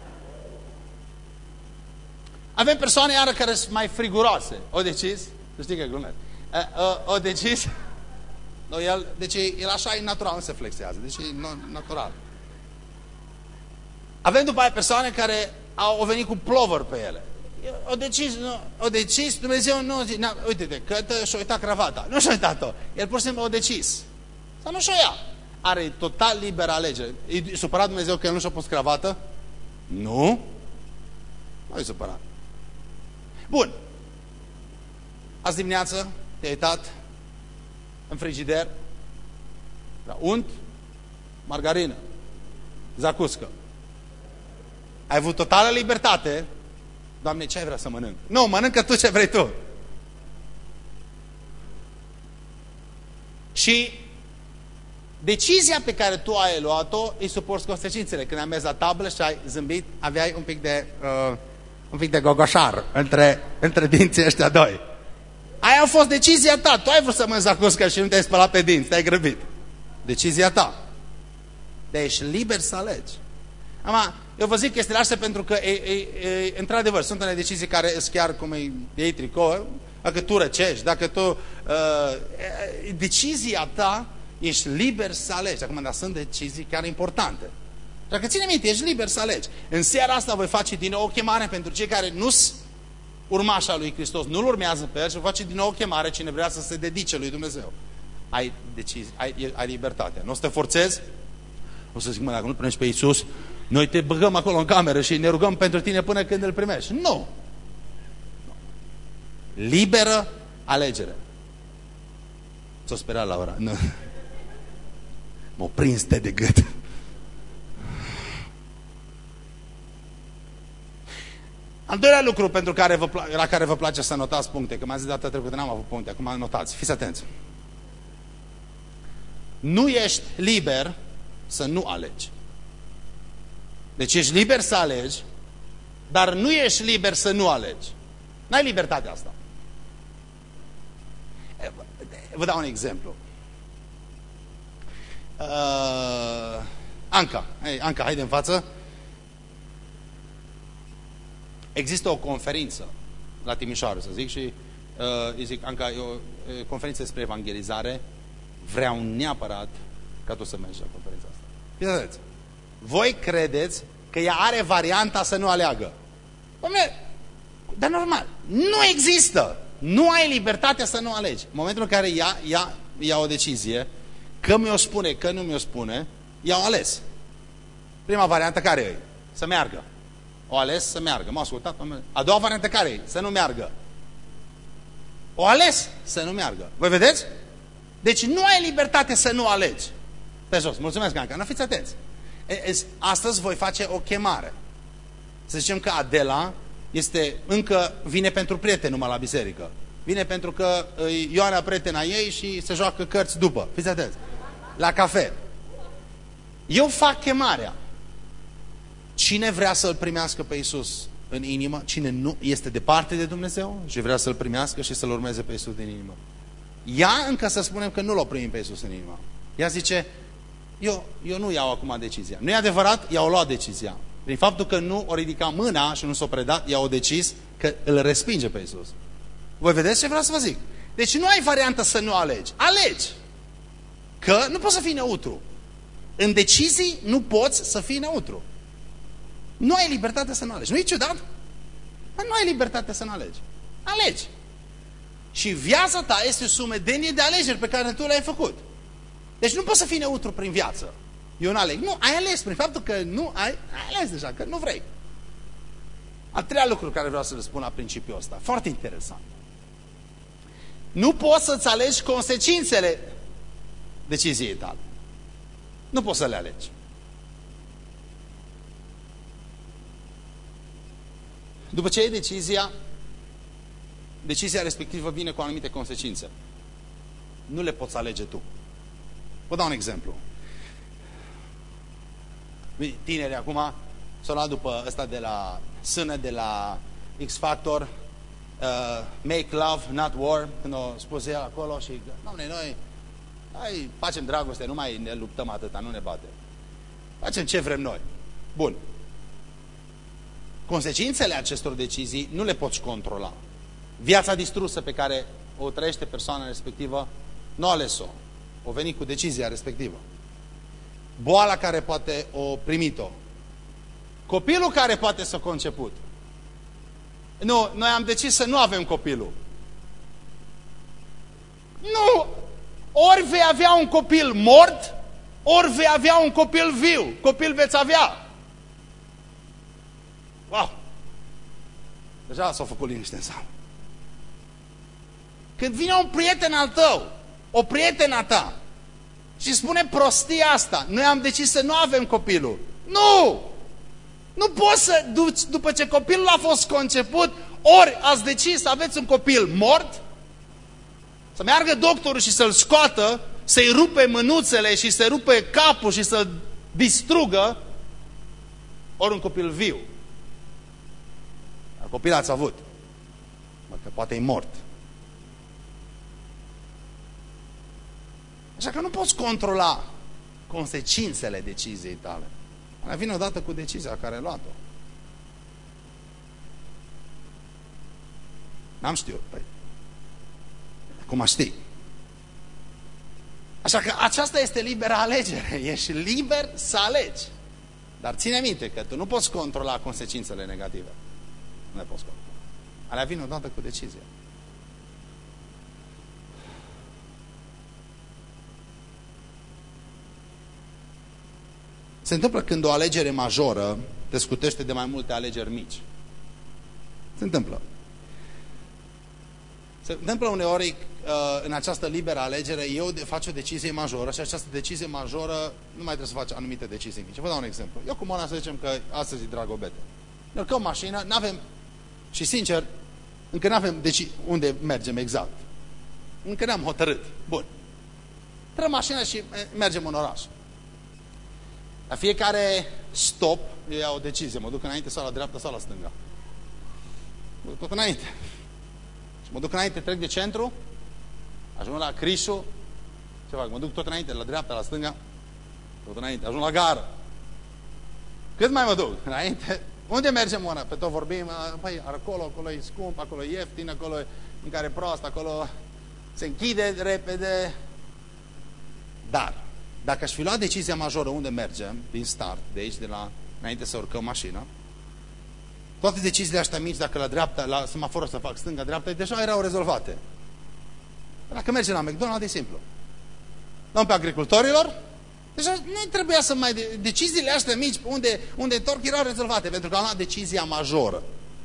Avem persoane iară care sunt mai friguroase. O decis, tu știi că glumesc. O decis. Deci el așa e natural, nu se flexează. Deci e natural. Avem după aia persoane care au venit cu plover pe ele. O decis, Dumnezeu nu zice, uite-te, că și-a uitat cravata. Nu și-a uitat-o. El pur și simplu o decis. Sau nu și-o ia. Are total liberă alegere. E supărat Dumnezeu că el nu și-a pus cravată? Nu. Nu e supărat. Bun. Azi dimineață te-ai uitat în frigider la unt, margarină, zacuscă. Ai avut totală libertate. Doamne, ce ai vrea să mănânc? Nu, mănâncă tu ce vrei tu. Și decizia pe care tu ai luat-o îi suporți consecințele. Când ai mers la tablă și ai zâmbit, aveai un pic de gogoșar între dinții ăștia doi. Aia a fost decizia ta. Tu ai vrut să mănânci zacuscă și nu te-ai spălat pe dinți, te-ai grăbit. Decizia ta. Dar ești liber să alegi. Eu vă zic chestiile astea pentru că într-adevăr sunt unele decizii care sunt chiar cum îi iei tricou, dacă tu răcești, dacă tu decizia ta, ești liber să alegi. Acum, dar sunt decizii chiar importante. Dacă ține minte, ești liber să alegi. În seara asta voi face din nou o chemare pentru cei care nu sunt urmașa lui Hristos, nu-L urmează pe El și voi face din nou o chemare cine vrea să se dedice lui Dumnezeu. Ai decizii, ai libertatea. Nu o să te forțezi. O să zic, dacă nu primești pe Iisus, noi te băgăm acolo în cameră și ne rugăm pentru tine până când îl primești. Nu! Liberă alegere. S-o sperat la ora. Nu. M-o prins de gât. Al doilea lucru pentru la care vă place să notați puncte, că m-a zis data trecută, n-am avut puncte, acum notați, fiți atenți. Nu ești liber să nu alegi. Deci ești liber să alegi, dar nu ești liber să nu alegi. N-ai libertatea asta. Vă dau un exemplu. Anca, haide în față. Există o conferință la Timișoara, să zic, și îi zic, Anca, e o conferință despre evangelizare. Vreau neapărat ca tu să mergi la conferința asta. Fiți, voi credeți că ea are varianta să nu aleagă? Dar normal, nu există. Nu ai libertatea să nu alegi. În momentul în care ia o decizie, că mi-o spune, că nu mi-o spune, i-au ales. Prima variantă care e? Să meargă. O ales să meargă. M-a ascultat. A doua variantă care e? Să nu meargă. O ales să nu meargă. Voi vedeți? Deci nu ai libertate să nu alegi. Pe jos. Mulțumesc, Anca. Nu fiți atenți. Astăzi voi face o chemare. Să zicem că Adela încă vine pentru prieteni numai la biserică. Vine pentru că Ioana prietena ei și se joacă cărți după. Fiți atenți. La cafe. Eu fac chemarea. Cine vrea să-L primească pe Iisus în inimă, cine nu este departe de Dumnezeu și vrea să-L primească și să-L urmeze pe Iisus din inimă. Ea încă să spunem că nu l-o primim pe Iisus în inimă. Ea zice, eu nu iau acum decizia. Nu e adevărat? I-au luat decizia. Prin faptul că nu o ridica mâna și nu s-o predat, i-au decis că îl respinge pe Iisus. Voi vedeți ce vreau să vă zic? Deci nu ai variantă să nu alegi. Alegi. Că nu poți să fii neutru. În decizii nu poți să fii neutru. Nu ai libertate să nu alegi. Nu e ciudat? Dar nu ai libertate să nu alegi. Alegi. Și viața ta este o sumedenie de alegeri pe care tu le-ai făcut. Deci nu poți să fii neutru prin viață. Eu nu aleg. Nu, ai ales prin faptul că nu ai ales deja, că nu vrei. Al treilea lucru care vreau să le spun la principiul ăsta, foarte interesant. Nu poți să-ți alegi consecințele deciziei tale. Nu poți să le alegi. După ce ai decizia respectivă vine cu anumite consecințe. Nu le poți alege tu. Vă dau un exemplu. Tinerii acum s-au luat după ăsta de la sână, de la X Factor, Make Love, Not War, când o spus el acolo și, doamne, noi facem dragoste, nu mai ne luptăm atâta, nu ne bate. Facem ce vrem noi. Bun. Consecințele acestor decizii nu le poți controla. Viața distrusă pe care o trăiește persoana respectivă, nu a ales-o. O venit cu decizia respectivă. Boala care poate o primit-o. Copilul care poate să conceput. Nu, noi am decis să nu avem copilul. Nu! Ori vei avea un copil mort, ori vei avea un copil viu. Copil veți avea. Wow! Deja s-au făcut liniște în sală. Când vine un prieten al tău, o prietena ta, și spune prostia asta, noi am decis să nu avem copilul. Nu! Nu poți să duci, după ce copilul a fost conceput, ori ați decis să aveți un copil mort, să meargă doctorul și să-l scoată, să-i rupe mânuțele și să-i rupe capul și să-l distrugă, ori un copil viu. Dar copil ați avut, că poate e mort. Așa că nu poți controla consecințele deciziei tale. Alea vine odată cu decizia care ai luat-o. N-am știut. Păi, acum știi. Așa că aceasta este liberă alegere. Ești liber să alegi. Dar ține minte că tu nu poți controla consecințele negative. Nu le poți controla. Alea vine odată cu decizia. Se întâmplă când o alegere majoră te scutește de mai multe alegeri mici. Se întâmplă. Se întâmplă uneori în această liberă alegere, eu fac o decizie majoră și această decizie majoră nu mai trebuie să faci anumite decizii mici. Vă dau un exemplu. Eu cu Mona să zicem că astăzi e Dragobete. Ne urcăm mașină, n-avem, și sincer, încă n-avem unde mergem exact. Încă n-am hotărât. Bun. Trăm mașina și mergem în oraș. La fiecare stop, eu iau o decizie. Mă duc înainte sau la dreapta sau la stânga. Mă duc tot înainte. Și mă duc înainte, trec de centru, ajung la Crișu, ce fac? Mă duc tot înainte, la dreapta, la stânga, tot înainte, ajung la gară. Cât mai mă duc? Înainte? Unde mergem, Mona? Pe tot vorbim, păi, acolo e scump, acolo e ieftin, acolo e mâncare proastă, acolo se închide repede. Dar dacă aș fi luat decizia majoră unde mergem, din start, de aici, înainte să urcăm mașina, toate deciziile astea mici, dacă la dreapta, la semafor să fac stânga-dreapta, deja erau rezolvate. Dacă mergem la McDonald's, e simplu. Dăm pe agricultorilor, deja nu trebuia să mai... Deciziile astea mici, unde întorc, erau rezolvate, pentru că am luat decizia majoră.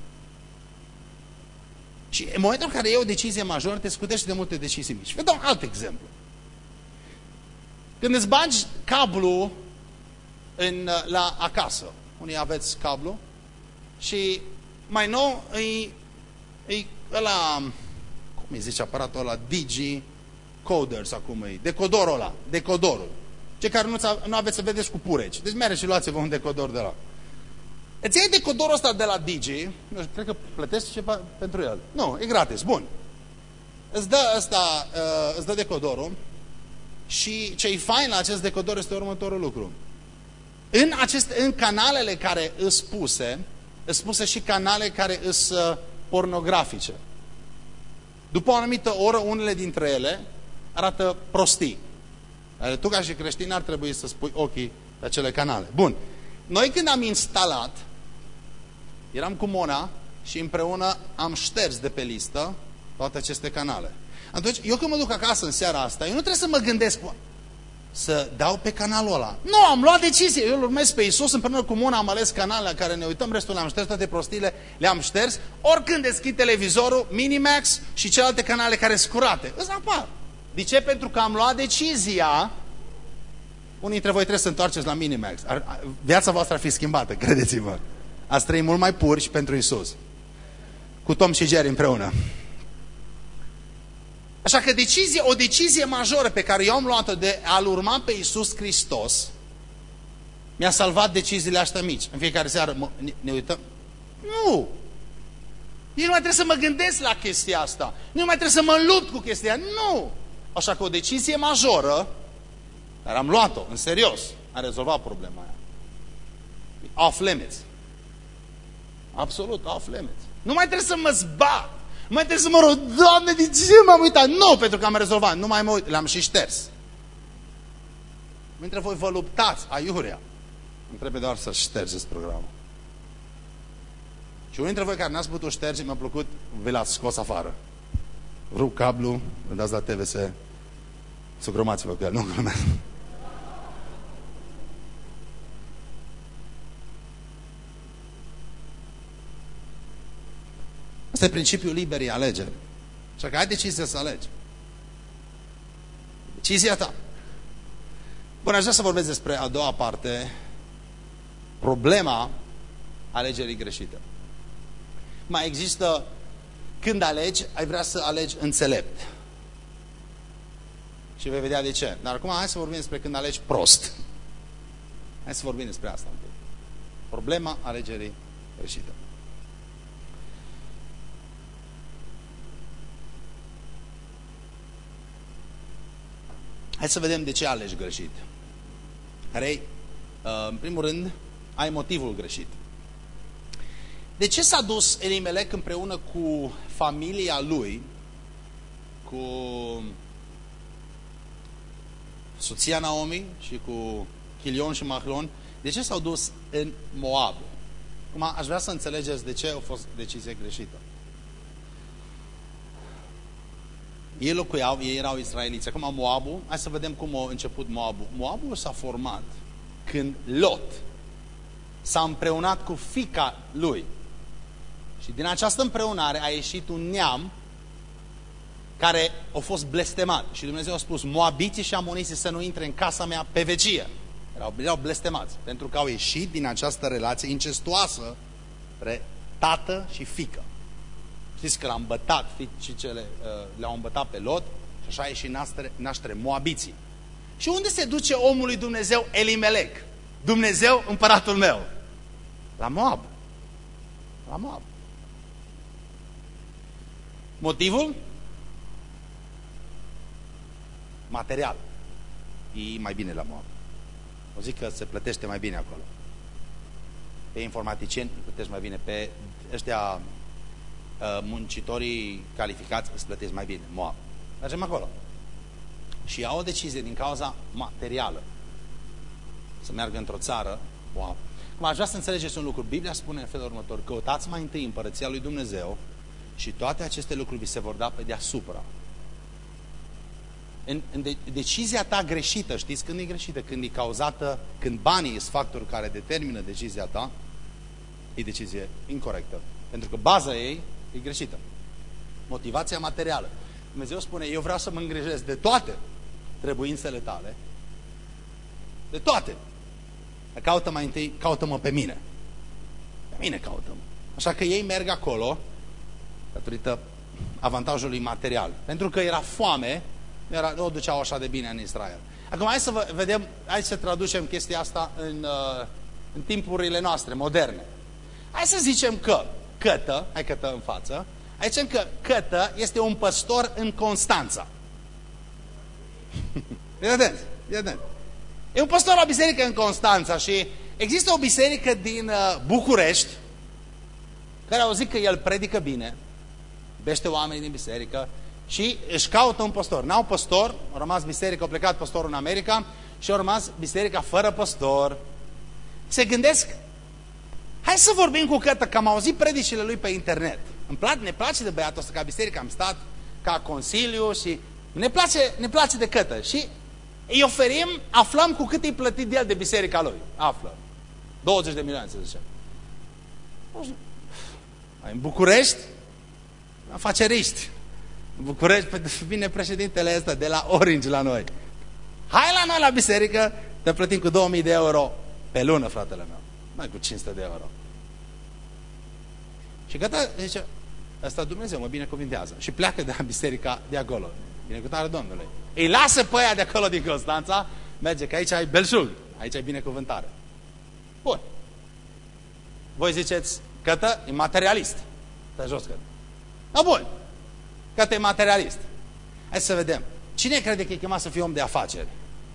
Și în momentul în care iei o decizie majoră, te scutești de multe decizii mici. Vă dau un alt exemplu. Când îți bagi cablu la acasă, unii aveți cablu, și mai nou e ăla, cum îi zice aparatul ăla, Digi Coders acum e, decodorul ăla, decodorul. Cei care nu aveți să vedeți cu pureci. Deci mergeți și luați-vă un decodor de la. Îți iei decodorul ăsta de la Digi, nu știu, cred că plătești ceva pentru el. Nu, e gratis, bun. Îți dă decodorul și ce-i fain la acest decodor este următorul lucru. În canalele care îs puse și canale care îs pornografice. După o anumită oră, unele dintre ele arată prostii. Dar tu ca și creștin ar trebui să spui ochii pe acele canale. Bun. Noi când am instalat, eram cu Mona și împreună am șters de pe listă toate aceste canale. Atunci, eu când mă duc acasă în seara asta, eu nu trebuie să mă gândesc să dau pe canalul ăla. Nu, am luat decizie. Eu îl urmez pe Iisus, împreună cu Mona am ales canalele la care ne uităm, restul le-am șters, toate prostiile le-am șters. Oricând deschid televizorul, Minimax și celelalte canale care sunt curate, îți apar. De ce? Pentru că am luat decizia. Unii dintre voi trebuie să întoarceți la Minimax. Viața voastră ar fi schimbată, credeți-vă. Ați trăi mult mai pur și pentru Iisus. Cu Tom și Jerry împreună. Așa că o decizie majoră pe care eu am luat-o de a-L urma pe Iisus Hristos mi-a salvat deciziile astea mici. În fiecare seară ne uităm. Nu! Eu nu mai trebuie să mă gândesc la chestia asta. Nu mai trebuie să mă lupt cu chestia. Nu! Așa că o decizie majoră, dar am luat-o, în serios, a rezolvat problema aia. Off limits. Absolut, off limits. Nu mai trebuie să mă zbat. Nu mai trebuie să mă rog, Doamne, de ce m-am uitat? Nu, pentru că am rezolvat. Nu mai mă uit, le-am și șters. Dintre voi vă luptați, aiurea. Îmi trebuie doar să ștergeți programul. Și unii dintre voi care n-ați putut șterge, mi-a plăcut, vi l-ați scos afară. Rup cablu, îl dați la TVS, să gromați-vă cu el, nu glumesc. Este principiul liberii alegeri. Așa că ai decizia să alegi. Decizia ta. Bun, aș vrea să vorbesc despre a doua parte, problema alegerii greșite. Mai există, când alegi, ai vrea să alegi înțelept. Și vei vedea de ce. Dar acum hai să vorbim despre când alegi prost. Hai să vorbim despre asta întâi. Problema alegerii greșite. Hai să vedem de ce alegi greșit. Care, în primul rând, ai motivul greșit. De ce s-a dus Elimelec împreună cu familia lui, cu soția Naomi și cu Chilion și Mahlon, de ce s-au dus în Moab? Acum aș vrea să înțelegeți de ce a fost decizie greșită. Ei locuiau, ei erau israeliți. Acum Moabul, hai să vedem cum a început Moabul. Moabul s-a format când Lot s-a împreunat cu fiica lui. Și din această împreunare a ieșit un neam care a fost blestemat. Și Dumnezeu a spus, moabiții și amoniții să nu intre în casa mea pe vecie. Erau blestemați. Pentru că au ieșit din această relație incestuoasă între tată și fiică. Știți că l-a îmbătat, fiicele le-au îmbătat pe Lot și așa a ieșit naștere moabiții. Și unde se duce omul lui Dumnezeu Elimelec? Dumnezeu, împăratul meu. La Moab. La Moab. Motivul? Material. E mai bine la Moab. O zic că se plătește mai bine acolo. Pe informaticieni plătești mai bine. Pe ăștia muncitorii calificați îți plătesc mai bine. Moab. Mergem acolo. Și iau o decizie din cauza materială. Să meargă într-o țară. Moab. Cum aș vrea să înțelegeți un lucru. Biblia spune în felul următor. Căutați mai întâi împărăția lui Dumnezeu și toate aceste lucruri vi se vor da pe deasupra. În decizia ta greșită, știți când e greșită? Când e cauzată, când banii sunt factorul care determină decizia ta, e decizie incorrectă. Pentru că baza ei e greșită. Motivația materială. Dumnezeu spune, eu vreau să mă îngrijesc de toate trebuințele tale. De toate. Caută mai întâi, caută-mă pe mine. Pe mine caută-mă. Așa că ei merg acolo datorită avantajului material. Pentru că era foame, nu o duceau așa de bine în Israel. Acum hai să vedem, hai să traducem chestia asta în timpurile noastre, moderne. Hai să zicem că Cătă, hai Cătă în față, hai să zicem că Cătă este un păstor în Constanța. E un păstor la biserică în Constanța și există o biserică din București care au zis că el predică bine, bește oamenii din biserică și își caută un păstor. N-au păstor, a rămas biserica, a plecat păstorul în America și a rămas biserica fără păstor. Se gândesc, hai să vorbim cu Cătă, că am auzit predicile lui pe internet. Ne place de băiatul ăsta, ca biserică am stat, ca consiliu și ne place de Cătă. Și îi oferim, aflăm cu cât îi plătit el de biserica lui. Află. 20 de milioane, să zicem. În București, afaceriști. În București vine președintele ăsta de la Orange la noi. Hai la noi la biserică, te plătim cu 2000 de euro pe lună, fratele meu. Mai cu 500 de euro. Și gata, zice, ăsta Dumnezeu mă binecuvintează. Și pleacă de la biserica de acolo. Binecuvântarea Domnului. Îi lasă pe aia de acolo din Constanța, merge, că aici ai belșug, aici ai binecuvântare. Bun. Voi ziceți, Cătă e materialist. Stai jos, Cătă. Da, bun. Cătă e materialist. Hai să vedem. Cine crede că e chemat să fie om de afaceri?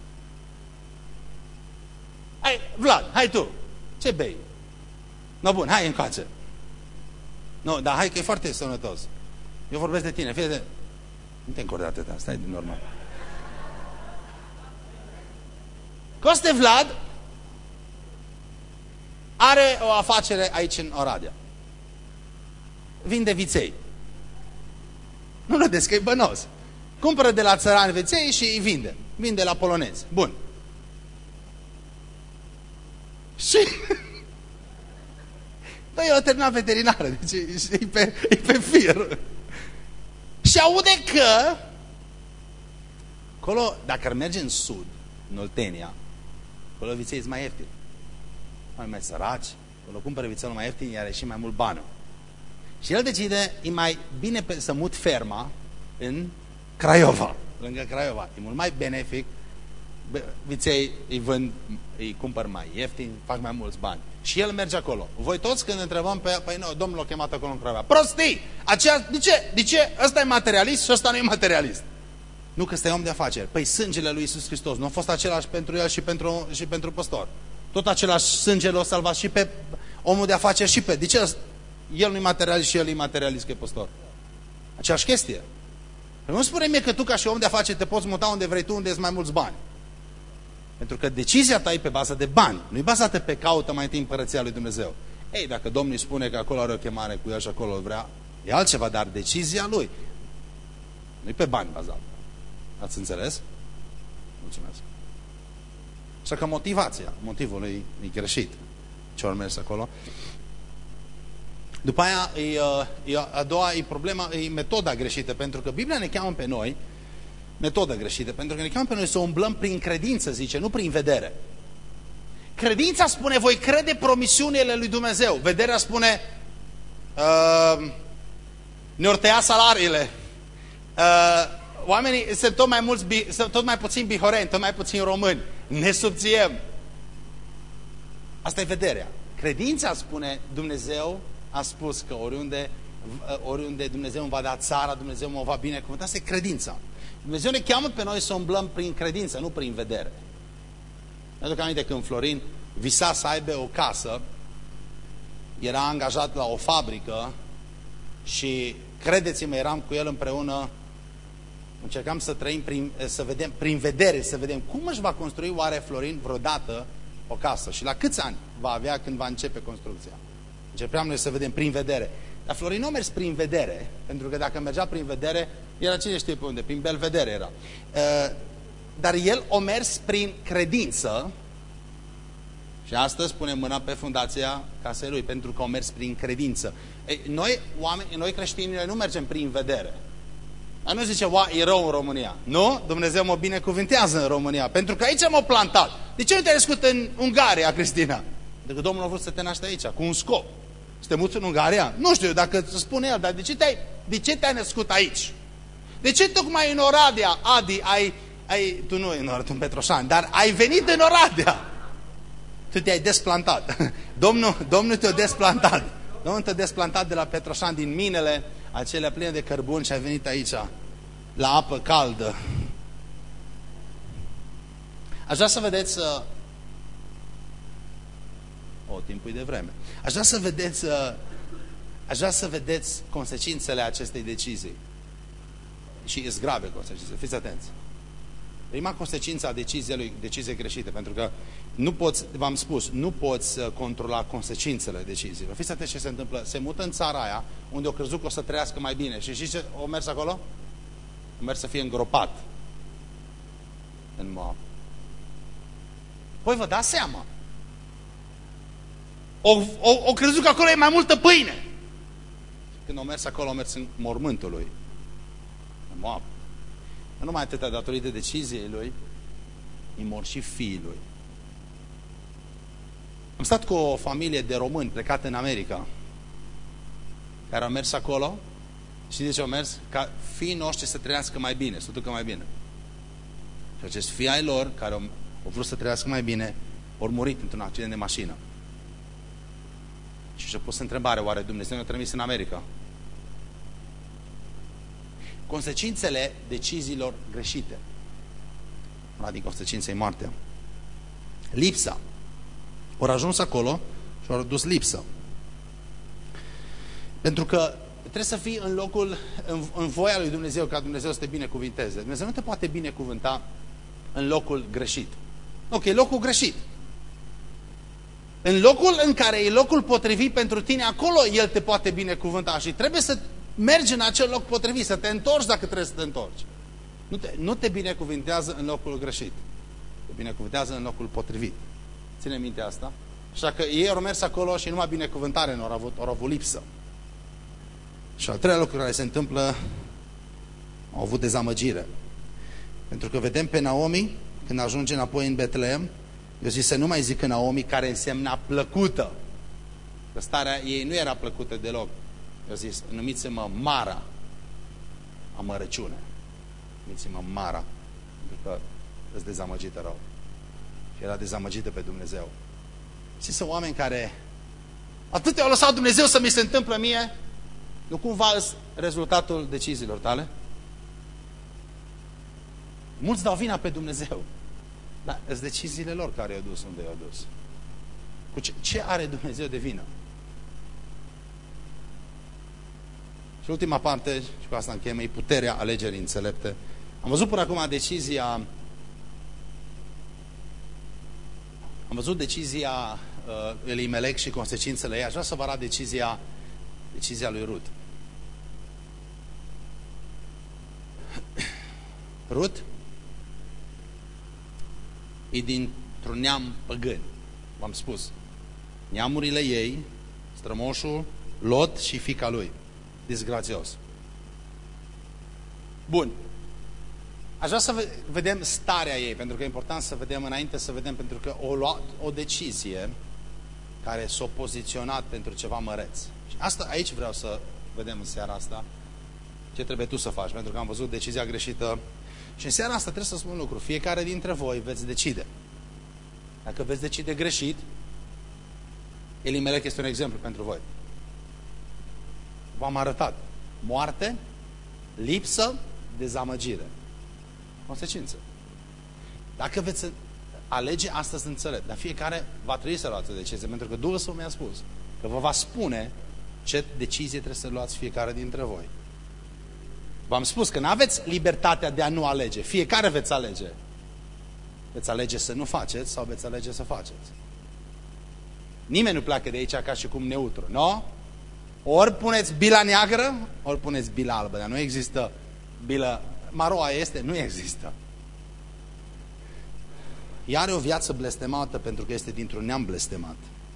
Hai, Vlad, hai tu. Ce bei? No, bun, hai încoace. Nu, dar hai că e foarte sănătos. Eu vorbesc de tine, fie de... Nu te încorde atâta, stai din normal. Coste Vlad are o afacere aici în Oradea. Vinde viței. Nu vedeți că e bănos. Cumpără de la țărani viței și îi vinde. Vinde la polonezi. Bun. Și... Păi eu terminat veterinară, deci e pe fir. Și aude că acolo, dacă ar merge în sud, în Oltenia, acolo viței mai ieftin. Mai săraci, acolo cumpără vițelul mai ieftin, iar și mai mult bani. Și el decide, e mai bine să mut ferma în Craiova, lângă Craiova. E mult mai benefic, viței îi cumpăr mai ieftin, fac mai mulți bani. Și el merge acolo. Voi toți când întrebăm pe păi nu, domnul l-a chemat acolo în Craiova. Prostii! De ce? Ăsta e materialist și ăsta nu e materialist. Nu că ăsta e om de afaceri. Păi sângele lui Iisus Hristos nu a fost același pentru el și pentru păstor. Tot același sânge l-a salvat și pe omul de afaceri și pe... De ce el nu e materialist și el e materialist că e păstor? Aceeași chestie. Nu spune mie că tu ca și om de afaceri te poți muta unde vrei tu, unde îți mai mulți bani. Pentru că decizia ta e pe bază de bani. Nu e bazată pe caută mai întâi împărăția lui Dumnezeu. Ei, dacă Domnul îi spune că acolo are o chemare cu el și acolo îl vrea, e altceva, dar decizia lui nu e pe bani bazată. Ați înțeles? Mulțumesc. Așa că motivul e greșit. Ce ori mers acolo. După aia, a doua e problema, e metoda greșită, pentru că Biblia ne cheamă pe noi, metodă greșită, pentru că ne cheamă pe noi să umblăm prin credință, zice, nu prin vedere. Credința spune, voi crede promisiunile lui Dumnezeu. Vederea spune, ne-or tăia salariile. Oamenii sunt tot mai puțin bihoreni, tot mai puțin români. Ne subțiem. Asta e vederea. Credința spune, Dumnezeu a spus că oriunde Dumnezeu îmi va da țara, Dumnezeu mă va binecuvânta. Asta e credința. Dumnezeu ne cheamă pe noi să umblăm prin credință, nu prin vedere. Mi-aduc aminte când Florin visa să aibă o casă, era angajat la o fabrică și, credeți-mă, eram cu el împreună, încercam să trăim, să vedem, prin vedere, să vedem cum își va construi oare Florin vreodată o casă și la câți ani va avea când va începe construcția. Începeam noi să vedem prin vedere. Dar Florin nu a mers prin vedere, pentru că dacă mergea prin vedere, era cine știe pe unde, prin Belvedere era. Dar el a mers prin credință și astăzi punem mâna pe fundația casei lui, pentru că a mers prin credință. Noi creștini, noi nu mergem prin vedere. Dar nu zice, e rău în România. Nu, Dumnezeu mă binecuvintează în România, pentru că aici m-a plantat. De ce nu te-ai născut în Ungaria, Cristina? Pentru că Domnul a vrut să te naște aici, cu un scop. Să te muți în Ungaria? Nu știu, dacă îți spune el, dar de ce te-ai născut aici? De ce tocmai în Oradea, Adi, tu nu în Oradea, tu în Petroșani, dar ai venit în Oradea? Tu te-ai desplantat. Domnul te-a desplantat. Domnul te-a desplantat de la Petroșani, din minele acelea pline de cărbuni și ai venit aici, la apă caldă. Aș vrea să vedeți... timpul e de vreme. Aș vrea să vedeți consecințele acestei decizii. Și îți grave consecințe. Fiți atenți. Prima consecință a deciziei greșite, pentru că nu poți, v-am spus, nu poți controla consecințele deciziilor. Fiți atenți ce se întâmplă. Se mută în țara aia, unde o crezut că o să trăiască mai bine. Și știți ce? O mers acolo? O mers să fie îngropat în Moab. Păi vă dați seama. O crezut că acolo e mai multă pâine. Când o mers acolo, o mers în mormântul lui. În Moab. Nu numai atâta, datorită deciziei lui, îi mor și fiii lui. Am stat cu o familie de români plecate în America, care au mers acolo și de ce au mers? Ca fiii noștri să trăiască mai bine, să ducă mai bine. Și acești fii ai lor, care au vrut să trăiască mai bine, au murit într-un accident de mașină. Și și-a pus întrebare, oare Dumnezeu ne-a trimis în America? Consecințele deciziilor greșite. Una din consecințe e moartea. Lipsa. Au ajuns acolo și au dus lipsă. Pentru că trebuie să fii în locul, în voia lui Dumnezeu, ca Dumnezeu să te binecuvinteze. Dumnezeu nu te poate binecuvânta în locul greșit. Ok, locul greșit. În locul în care e locul potrivit pentru tine, acolo El te poate binecuvânta și trebuie să mergi în acel loc potrivit, să te întorci dacă trebuie să te întorci. Nu te binecuvintează în locul greșit. Te binecuvintează în locul potrivit. Ține minte asta. Așa că ei au mers acolo și numai binecuvântare nu au avut lipsă. Și al treilea lucru care se întâmplă, au avut dezamăgire. Pentru că vedem pe Naomi, când ajunge înapoi în Betleem, eu zic să nu mai zic Naomi, care însemna plăcută. Că starea ei nu era plăcută deloc. Eu zic, numiți-mă Mara, amărăciune. Numiți-mă Mara, pentru că îți dezamăgită rău. Și era dezamăgită pe Dumnezeu. Și sunt oameni care atât te-au lăsat Dumnezeu să mi se întâmplă mie, nu cumva îs rezultatul deciziilor tale? Mulți dau vina pe Dumnezeu. Dar sunt deciziile lor care i-au dus unde i-au dus. Cu ce are Dumnezeu de vină? Și ultima parte, și cu asta încheiem, e puterea alegerii înțelepte. Am văzut până acum decizia Elimelec și consecințele ei. Aș vrea să vă arăt decizia lui Rut. Rut e dintr-un neam păgân. V-am spus. Neamurile ei, strămoșul, Lot și fiica lui. Disgrațios. Bun. Aș vrea să vedem starea ei, pentru că e important să vedem înainte, să vedem, pentru că o luat o decizie care s-a poziționat pentru ceva măreț. Și asta aici vreau să vedem în seara asta ce trebuie tu să faci, pentru că am văzut decizia greșită. Și în seara asta trebuie să spun un lucru. Fiecare dintre voi veți decide. Dacă veți decide greșit, Elimelec este un exemplu pentru voi. V-am arătat. Moarte, lipsă, dezamăgire. Consecință. Dacă veți alege astăzi înțelept, dar fiecare va trebui să luați o decizie, pentru că Duhul Sfânt mi-a spus că vă va spune ce decizie trebuie să luați fiecare dintre voi. V-am spus că nu aveți libertatea de a nu alege. Fiecare veți alege. Veți alege să nu faceți sau veți alege să faceți. Nimeni nu pleacă de aici ca și cum neutru, nu? Ori puneți bila neagră, ori puneți bila albă, dar nu există bilă. Maroa este? Nu există. Ea are o viață blestemată pentru că este dintr-un neam blestemat.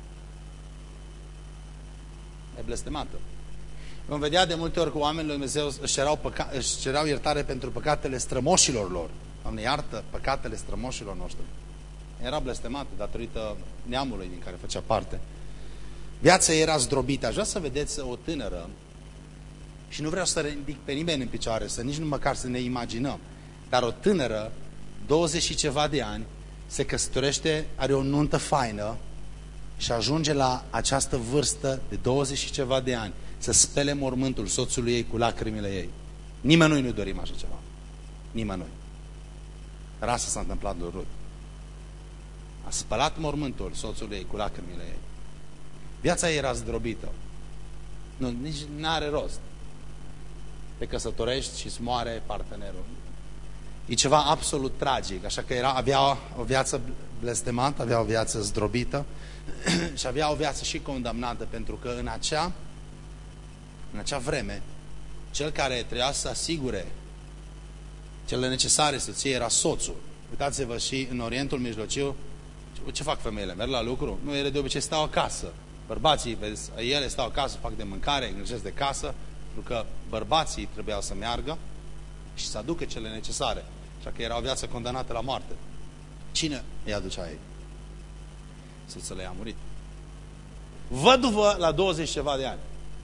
E blestemată. Vom vedea de multe ori că oamenii lui Dumnezeu își cereau iertare pentru păcatele strămoșilor lor. Doamne, iartă păcatele strămoșilor noștri. Era blestemată datorită neamului din care făcea parte. Viața era zdrobită. Aș vrea să vedeți o tânără, și nu vreau să ridic pe nimeni în picioare, să nici nu măcar să ne imaginăm, dar o tânără, 20 și ceva de ani, se căsătorește, are o nuntă faină și ajunge la această vârstă de 20 și ceva de ani să spele mormântul soțului ei cu lacrimile ei. Nimănui nu dorim așa ceva. Nimănui. Dar asta s-a întâmplat lui Rut. A spălat mormântul soțului ei cu lacrimile ei. Viața ei era zdrobită. Nu, nici n-are rost. Te căsătorești și îți moare partenerul. E ceva absolut tragic. Așa că avea o viață blestemată, avea o viață zdrobită și avea o viață și condamnată, pentru că în acea vreme cel care trebuia să asigure cele necesare soției era soțul. Uitați-vă și în Orientul Mijlociu, ce fac femeile? Merg la lucru? Nu, ele de obicei stau acasă. Bărbații, vezi, ele stau acasă, fac de mâncare, îngrijesc de casă, pentru că bărbații trebuiau să meargă și să aducă cele necesare. Așa că era o viață condamnată la moarte. Cine îi aducea ei? Soțul ei a murit. Văduvă la 20 ceva de ani.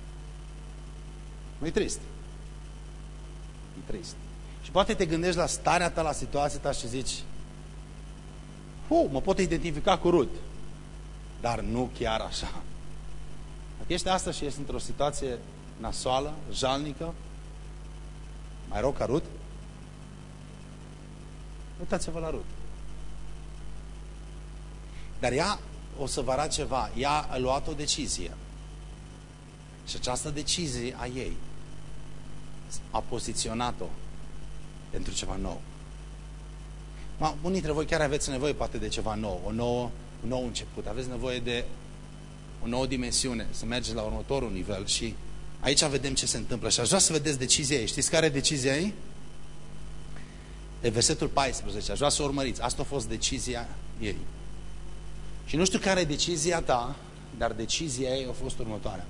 Nu-i trist? E trist. Și poate te gândești la starea ta, la situația ta și zici, mă pot identifica cu Rut. Dar nu chiar așa. Dacă ești astăzi și ești într-o situație nasoală, jalnică, mai rău ca Rut, uitați-vă la Rut. Dar ea, o să vă arăt ceva, ea a luat o decizie. Și această decizie a ei a poziționat-o pentru ceva nou. Unii dintre voi chiar aveți nevoie poate de ceva nou, un nou început. Aveți nevoie de o nouă dimensiune, să mergeți la următorul nivel și aici vedem ce se întâmplă. Și aș vrea să vedeți decizia ei. Știți care e decizia ei? E versetul 14. Aș vrea să urmăriți. Asta a fost decizia ei. Și nu știu care e decizia ta, dar decizia ei a fost următoarea.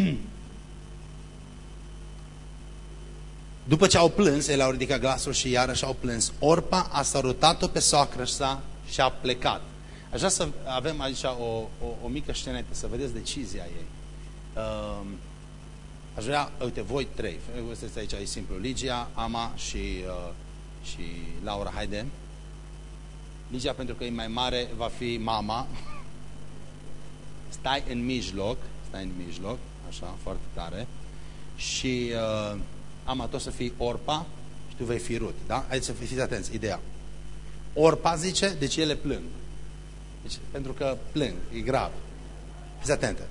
După ce au plâns, el au ridicat glasul și iarăși au plâns. Orpa a sărutat-o pe soacră sa și a plecat. Aș vrea să avem aici o mică scenetă, să vedeți decizia ei. Aș vrea, uite, voi trei, sunteți aici, e simplu, Ligia, Ama și Laura, haide. Ligia, pentru că e mai mare, va fi mama. Stai în mijloc, așa, foarte tare. Și Ama, tot să fii Orpa și tu vei fi Rut, da? Haideți să fiți atenți, ideea. Orpa zice, deci ele plâng. Deci, pentru că plâng, e grav. Fiți atentă.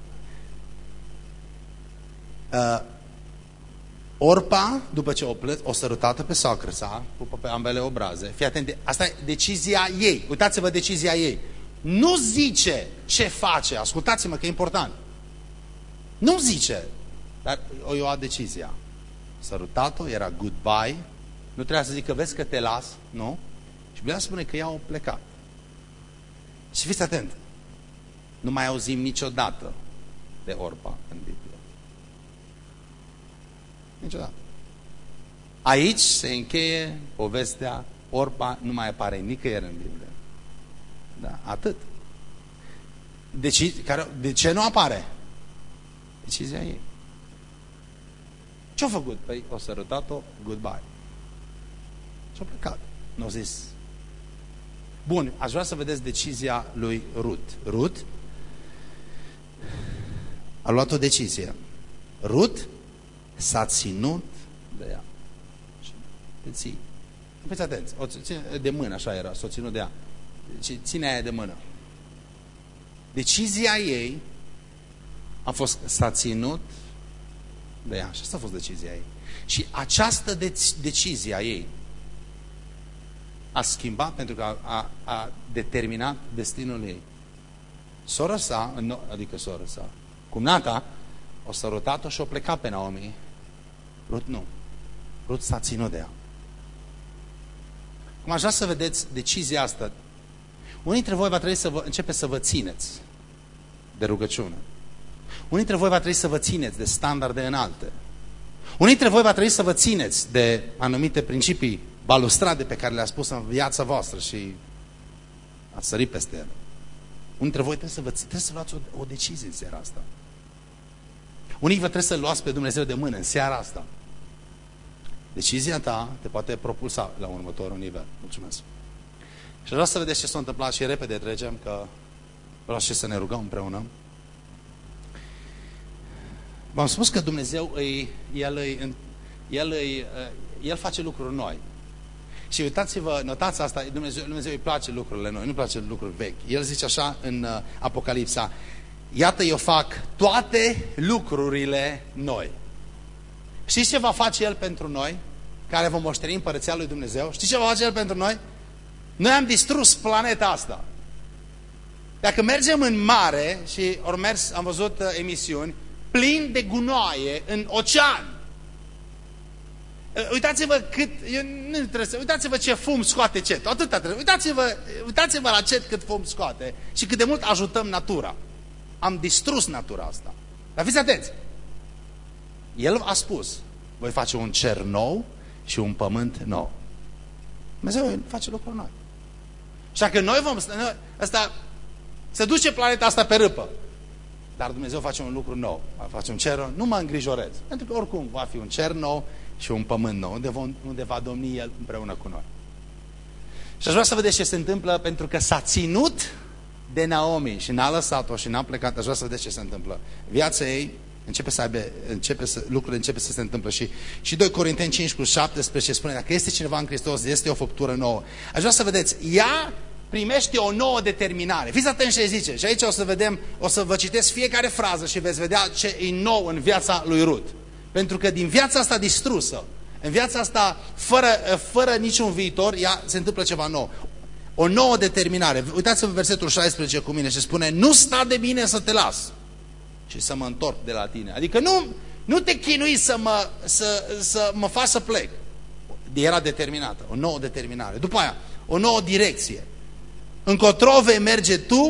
Orpa, după ce o plâns, o sărutată pe soacră sa, pupă pe ambele obraze. Fii atent, asta e decizia ei. Uitați-vă decizia ei. Nu zice ce face, ascultați-mă că e important. Nu zice, dar o ia decizia. Sărutat-o, era goodbye. Nu trebuia să zică, vezi că te las, nu? Și Biblia spune că ea a plecat. Și fiți atent, nu mai auzim niciodată de Orpa în Biblie. Niciodată. Aici se încheie povestea, Orpa nu mai apare nicăieri în Biblie. Da, atât. De ce nu apare? Decizia ei. Ce-a făcut? Păi o sărutat-o, goodbye. Și-a plecat. Nu a zis. Bun, aș vrea să vedeți decizia lui Rut. Rut a luat o decizie. Rut s-a ținut de ea. Și te ții. Fiți atenți, o ține de mână, așa era, s-o ținut de ea. Ține aia de mână. Decizia ei a fost, s-a ținut de ea. Și asta a fost decizia ei. Și această decizie a ei a schimbat, pentru că a determinat destinul ei. Sora sa, adică sora sa, cumnata, o sărutat-o și o plecat pe Naomi. Rut nu. Rut s-a ținut de ea. Cum aș vrea să vedeți decizia asta. Unii dintre voi va trebui să începeți să vă țineți de rugăciune. Unii dintre voi va trebui să vă țineți de standarde înalte. Unii dintre voi va trebui să vă țineți de anumite principii balustrade pe care le-a spus în viața voastră și ați sărit peste ele. Unii dintre voi trebuie să luați o decizie în seara asta. Unii vă trebuie să luați pe Dumnezeu de mână în seara asta. Decizia ta te poate propulsa la următorul nivel. Mulțumesc. Și vreau să vedeți ce s-a întâmplat și repede trecem, că vreau și să ne rugăm împreună. V-am spus că Dumnezeu El face lucruri noi. Și uitați-vă, notați asta, Dumnezeu îi place lucrurile noi, nu îi place lucruri vechi. El zice așa în Apocalipsa, iată eu fac toate lucrurile noi. Știți ce va face El pentru noi, care vom moșteni împărăția lui Dumnezeu? Știți ce va face El pentru noi? Noi am distrus planeta asta. Dacă mergem în mare, și am văzut emisiuni, plin de gunoaie în ocean. Uitați-vă uitați-vă ce fum scoate cet. Atâta trebuie. Uitați-vă la cet cât fum scoate și cât de mult ajutăm natura. Am distrus natura asta. Dar fiți atenți. El a spus, voi face un cer nou și un pământ nou. Dumnezeu face lucruri noi. Și dacă noi se duce planeta asta pe râpă. Dar Dumnezeu face un lucru nou. Face un cer nou. Nu mă îngrijorez. Pentru că oricum va fi un cer nou și un pământ nou, unde va domni El împreună cu noi. Și aș vrea să vedeți ce se întâmplă, pentru că s-a ținut de Naomi și n-a lăsat-o și n-a plecat. Aș vrea să vedeți ce se întâmplă. Viața ei lucrurile începe să se întâmplă. Și 2 Corinteni 5:17 spune, dacă este cineva în Hristos, este o făptură nouă. Aș vrea să vedeți, ea primește o nouă determinare. Fiți atenți ce zice. Și aici o să vă citesc fiecare frază și veți vedea ce e nou în viața lui Rut. Pentru că din viața asta distrusă, în viața asta fără niciun viitor, se întâmplă ceva nou. O nouă determinare. Uitați-vă versetul 16 cu mine și spune, nu sta de bine să te las și să mă întorc de la tine. Adică nu te chinui să mă faci să plec. Era determinată. O nouă determinare. După aia, o nouă direcție. Încotro vei merge tu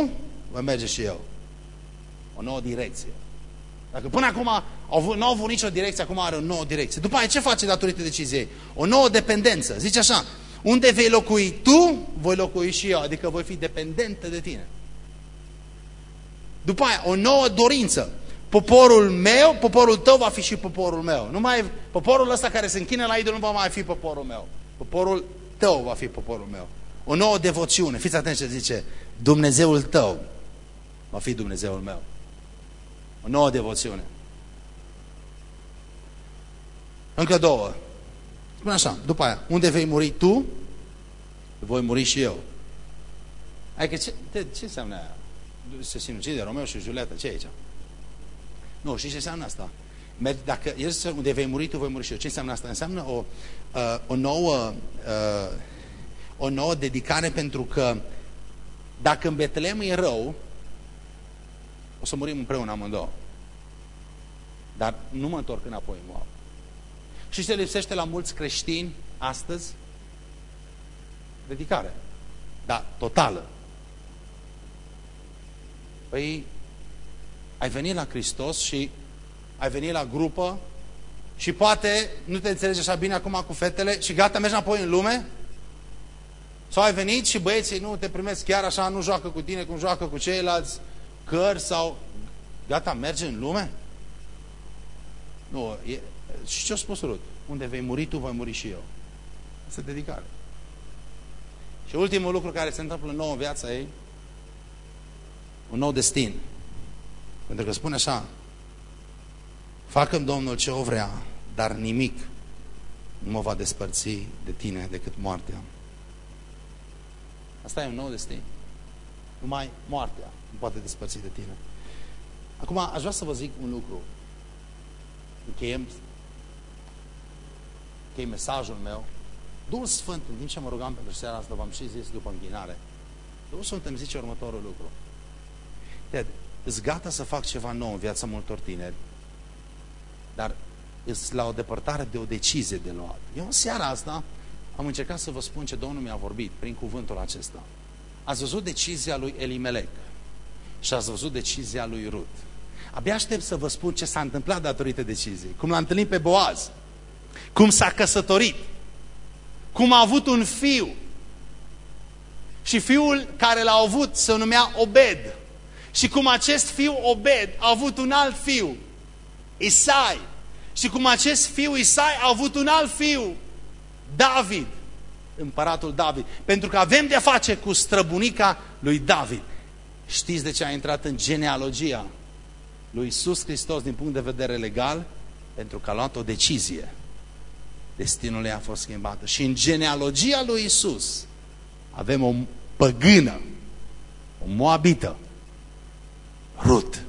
voi merge și eu. O nouă direcție. Dacă până acum nu au avut nicio direcție, acum are o nouă direcție. După aia ce face datorită deciziei? O nouă dependență. Zice așa, unde vei locui tu, voi locui și eu. Adică voi fi dependentă de tine. După aia, o nouă dorință. Poporul meu, poporul tău va fi și poporul meu. Poporul ăsta care se închină la idol nu va mai fi poporul meu. Poporul tău va fi poporul meu. O nouă devoțiune. Fiți atenți ce zice. Dumnezeul tău va fi Dumnezeul meu. O nouă devoțiune. Încă două. Spune așa, după aia, unde vei muri tu, voi muri și eu. Adică ce înseamnă aia? Se sinucide Romeo și Julieta, ce e aici? Nu, știi ce înseamnă asta? Dacă ești unde vei muri tu, voi muri și eu. Ce înseamnă asta? Înseamnă o nouă dedicare, pentru că dacă în Betlehem e rău, o să murim împreună amândouă. Dar nu mă întorc înapoi în Moab. Și ce lipsește la mulți creștini astăzi? Dedicare. Da, totală. Păi, ai venit la Hristos și ai venit la grupă și poate nu te înțelegi așa bine acum cu fetele și gata, mergi înapoi în lume? Sau ai venit și băieții nu te primesc chiar așa, nu joacă cu tine cum joacă cu ceilalți cări sau gata, mergi în lume? Nu, și ce-a spus Rut? Unde vei muri tu, voi muri și eu. Asta e dedicare. Și ultimul lucru care se întâmplă nou în viața ei, un nou destin. Pentru că spune așa, facă-mi Domnul ce o vrea, dar nimic nu mă va despărți de tine decât moartea. Asta e un nou destin. Numai moartea nu poate despărți de tine. Acum aș vrea să vă zic un lucru. Încheiem mesajul meu. Duhul Sfânt, în timp ce mă rugam pentru seara asta, v-am și zis după închinare, Duhul Sfânt îmi zice următorul lucru. Ted, îți gata să fac ceva nou în viața multor tineri, dar îți la o depărtare de o decizie de luat. Eu în seara asta am încercat să vă spun ce Domnul mi-a vorbit prin cuvântul acesta. Ați văzut decizia lui Elimelec și ați văzut decizia lui Rut. Abia aștept să vă spun ce s-a întâmplat datorită deciziei. Cum l-a întâlnit pe Boaz, cum s-a căsătorit, cum a avut un fiu și fiul care l-a avut se numea Obed și cum acest fiu Obed a avut un alt fiu, Isai, și cum acest fiu Isai a avut un alt fiu, David, împăratul David, pentru că avem de-a face cu străbunica lui David. Știți de ce a intrat în genealogia lui Iisus Hristos din punct de vedere legal? Pentru că a luat o decizie. Destinul ei a fost schimbat. Și în genealogia lui Iisus avem o păgână, o moabită, Rut.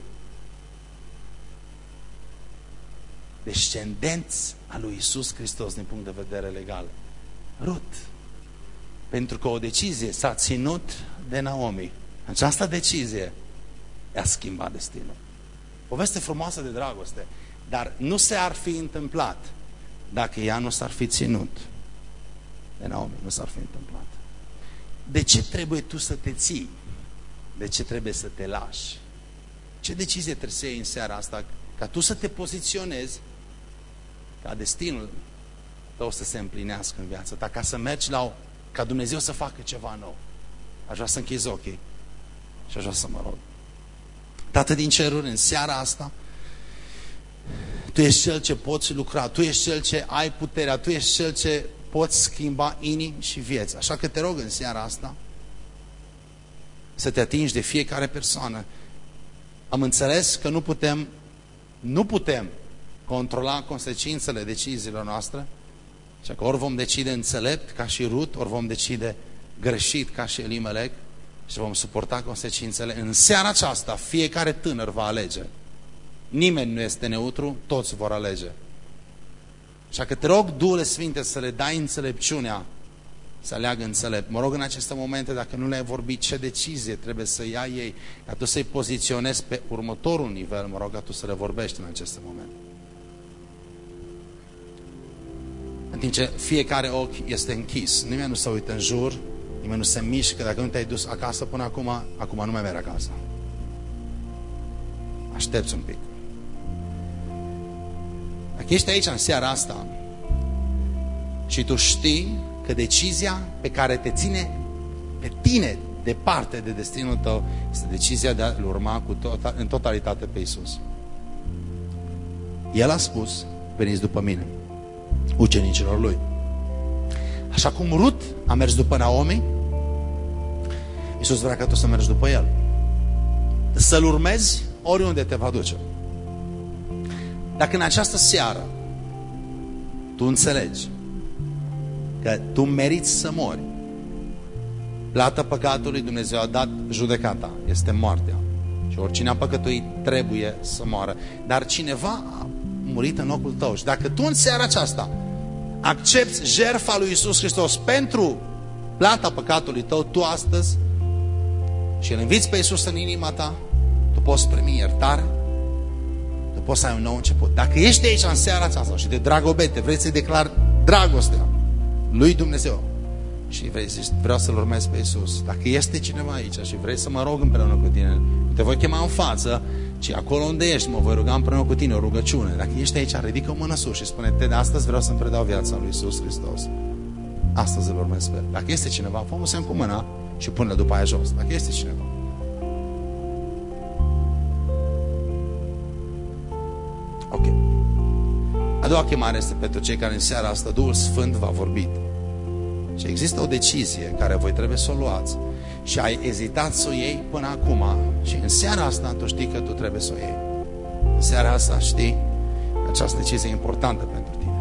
Descendenți a lui Iisus Hristos din punct de vedere legal. Rut. Pentru că o decizie s-a ținut de Naomi. Această decizie i-a schimbat destinul. Poveste frumoasă de dragoste, dar nu se ar fi întâmplat dacă ea nu s-ar fi ținut de Naomi, nu s-ar fi întâmplat. De ce trebuie tu să te ții? De ce trebuie să te lași? Ce decizie trebuie să iei în seara asta ca tu să te poziționezi ca destinul tău să se împlinească în viața ta, ca să mergi ca Dumnezeu să facă ceva nou. Aș vrea să închizi ochii și aș vrea să mă rog. Tată din ceruri, în seara asta, Tu ești Cel ce poți lucra, Tu ești Cel ce ai puterea, Tu ești Cel ce poți schimba inimi și vieți. Așa că te rog în seara asta să te atingi de fiecare persoană. Am înțeles că nu putem controla consecințele deciziilor noastre, și că ori vom decide înțelept ca și Rut, ori vom decide greșit ca și Elimelec și vom suporta consecințele. În seara aceasta fiecare tânăr va alege. Nimeni nu este neutru, toți vor alege. Așa că te rog, Duhule Sfinte, să le dai înțelepciunea să aleagă înțelept. Mă rog în aceste momente, dacă nu le-ai vorbit, ce decizie trebuie să ia ei, ca tu să-i poziționezi pe următorul nivel, mă rog ca tu să le vorbești în aceste momente. În timp ce fiecare ochi este închis, nimeni nu se uită în jur, nimeni nu se mișcă, dacă nu te-ai dus acasă până acum, acum nu mai mergi acasă. aștepți un pic. Dacă ești aici în seara asta și tu știi că decizia pe care te ține pe tine departe de destinul tău este decizia de a-L urma în totalitate pe Iisus. El a spus, veniți după mine, ucenicilor Lui. Așa cum Rut a mers după Naomi, Iisus vrea ca tu să mergi după El. Să-L urmezi oriunde te va duce. Dacă în această seară tu înțelegi că tu meriți să mori, plata păcatului, Dumnezeu a dat judecata, este moartea. Și oricine a păcătuit trebuie să moară. Dar cineva a murit în locul tău. Și dacă tu în seara aceasta accepti jertfa lui Iisus Hristos pentru plata păcatului tău, tu astăzi, și îl inviți pe Iisus în inima ta, tu poți primi iertare, tu poți să ai un nou început. Dacă ești aici în seara aceasta și de dragobete vrei să-i declari dragostea lui Dumnezeu și vrei să zici, vreau să-L urmez pe Iisus, dacă este cineva aici și vrei să mă rog împreună cu tine, te voi chema în față, ci acolo unde ești mă voi ruga împreună cu tine o rugăciune. Dacă ești aici, ridică o mână sus și spune-te, de astăzi vreau să-mi predau viața lui Iisus Hristos. Astăzi îl urmez pe El. Dacă este cineva, fă un semn cu mâna și pune-l după aia jos. Dacă este cineva. Ok. A doua chemare este pentru cei care în seara asta Duhul Sfânt v-a vorbit. Și există o decizie în care voi trebuie să o luați și ai ezitat să o iei până acum și în seara asta tu știi că tu trebuie să o iei. În seara asta știi că această decizie e importantă pentru tine.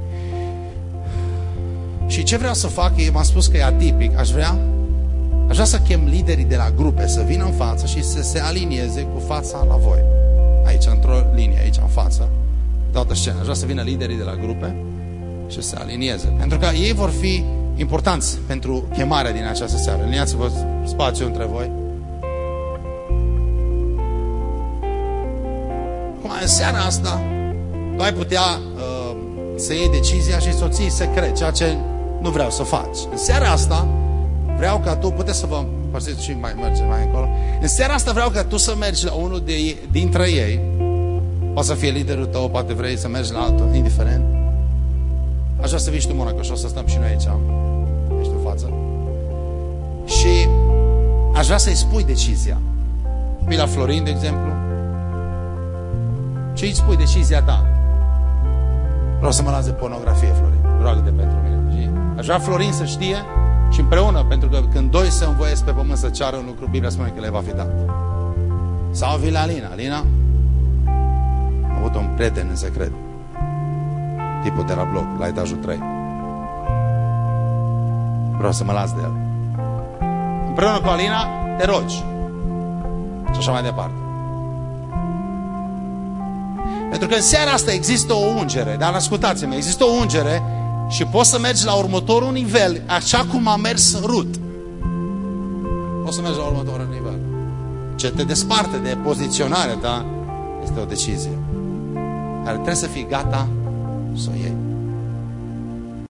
Și ce vreau să fac, m-am spus că e atipic, aș vrea să chem liderii de la grupe să vină în față și să se alinieze cu fața la voi. Aici, într-o linie, aici în față, toată scena. Aș vrea să vină liderii de la grupe și să se alinieze. Pentru că ei vor fi importanți pentru chemarea din această seară. Aliniați-vă spațiu între voi. Acum, în seara asta, tu ai putea să iei decizia și să o ții secret, ceea ce nu vreau să faci. În seara asta, vreau ca tu, puteți să vă împărțiți și mai mergem mai încolo. În seara asta vreau ca tu să mergi la unul dintre ei. Poate să fie liderul tău, poate vrei să mergi la altul, indiferent. Aș vrea să vii și tu, Monaco, și o să stăm și noi aici. Ești în față. Și aș vrea să-i spui decizia. Vii la Florin, de exemplu. Și îi spui decizia ta. Vreau să mă las de pornografie, Florin. Roagă-te pentru mine. Și aș vrea Florin să știe și împreună, pentru că când doi se învoiesc pe pământ să ceară un lucru, Biblia spune că le va fi dat. Sau vii la Alina. Alina, am avut un prieten în secret. Tipul de la bloc, la etajul 3. Vreau să mă las de el. Împreună cu Alina, te rogi. Și așa mai departe. Pentru că în seara asta există o ungere. Dar ascultați-mă, există o ungere și poți să mergi la următorul nivel, așa cum a mers Rut. Poți să mergi la următorul nivel. Ce te desparte de poziționarea ta este o decizie care trebuie să fii gata să o iei.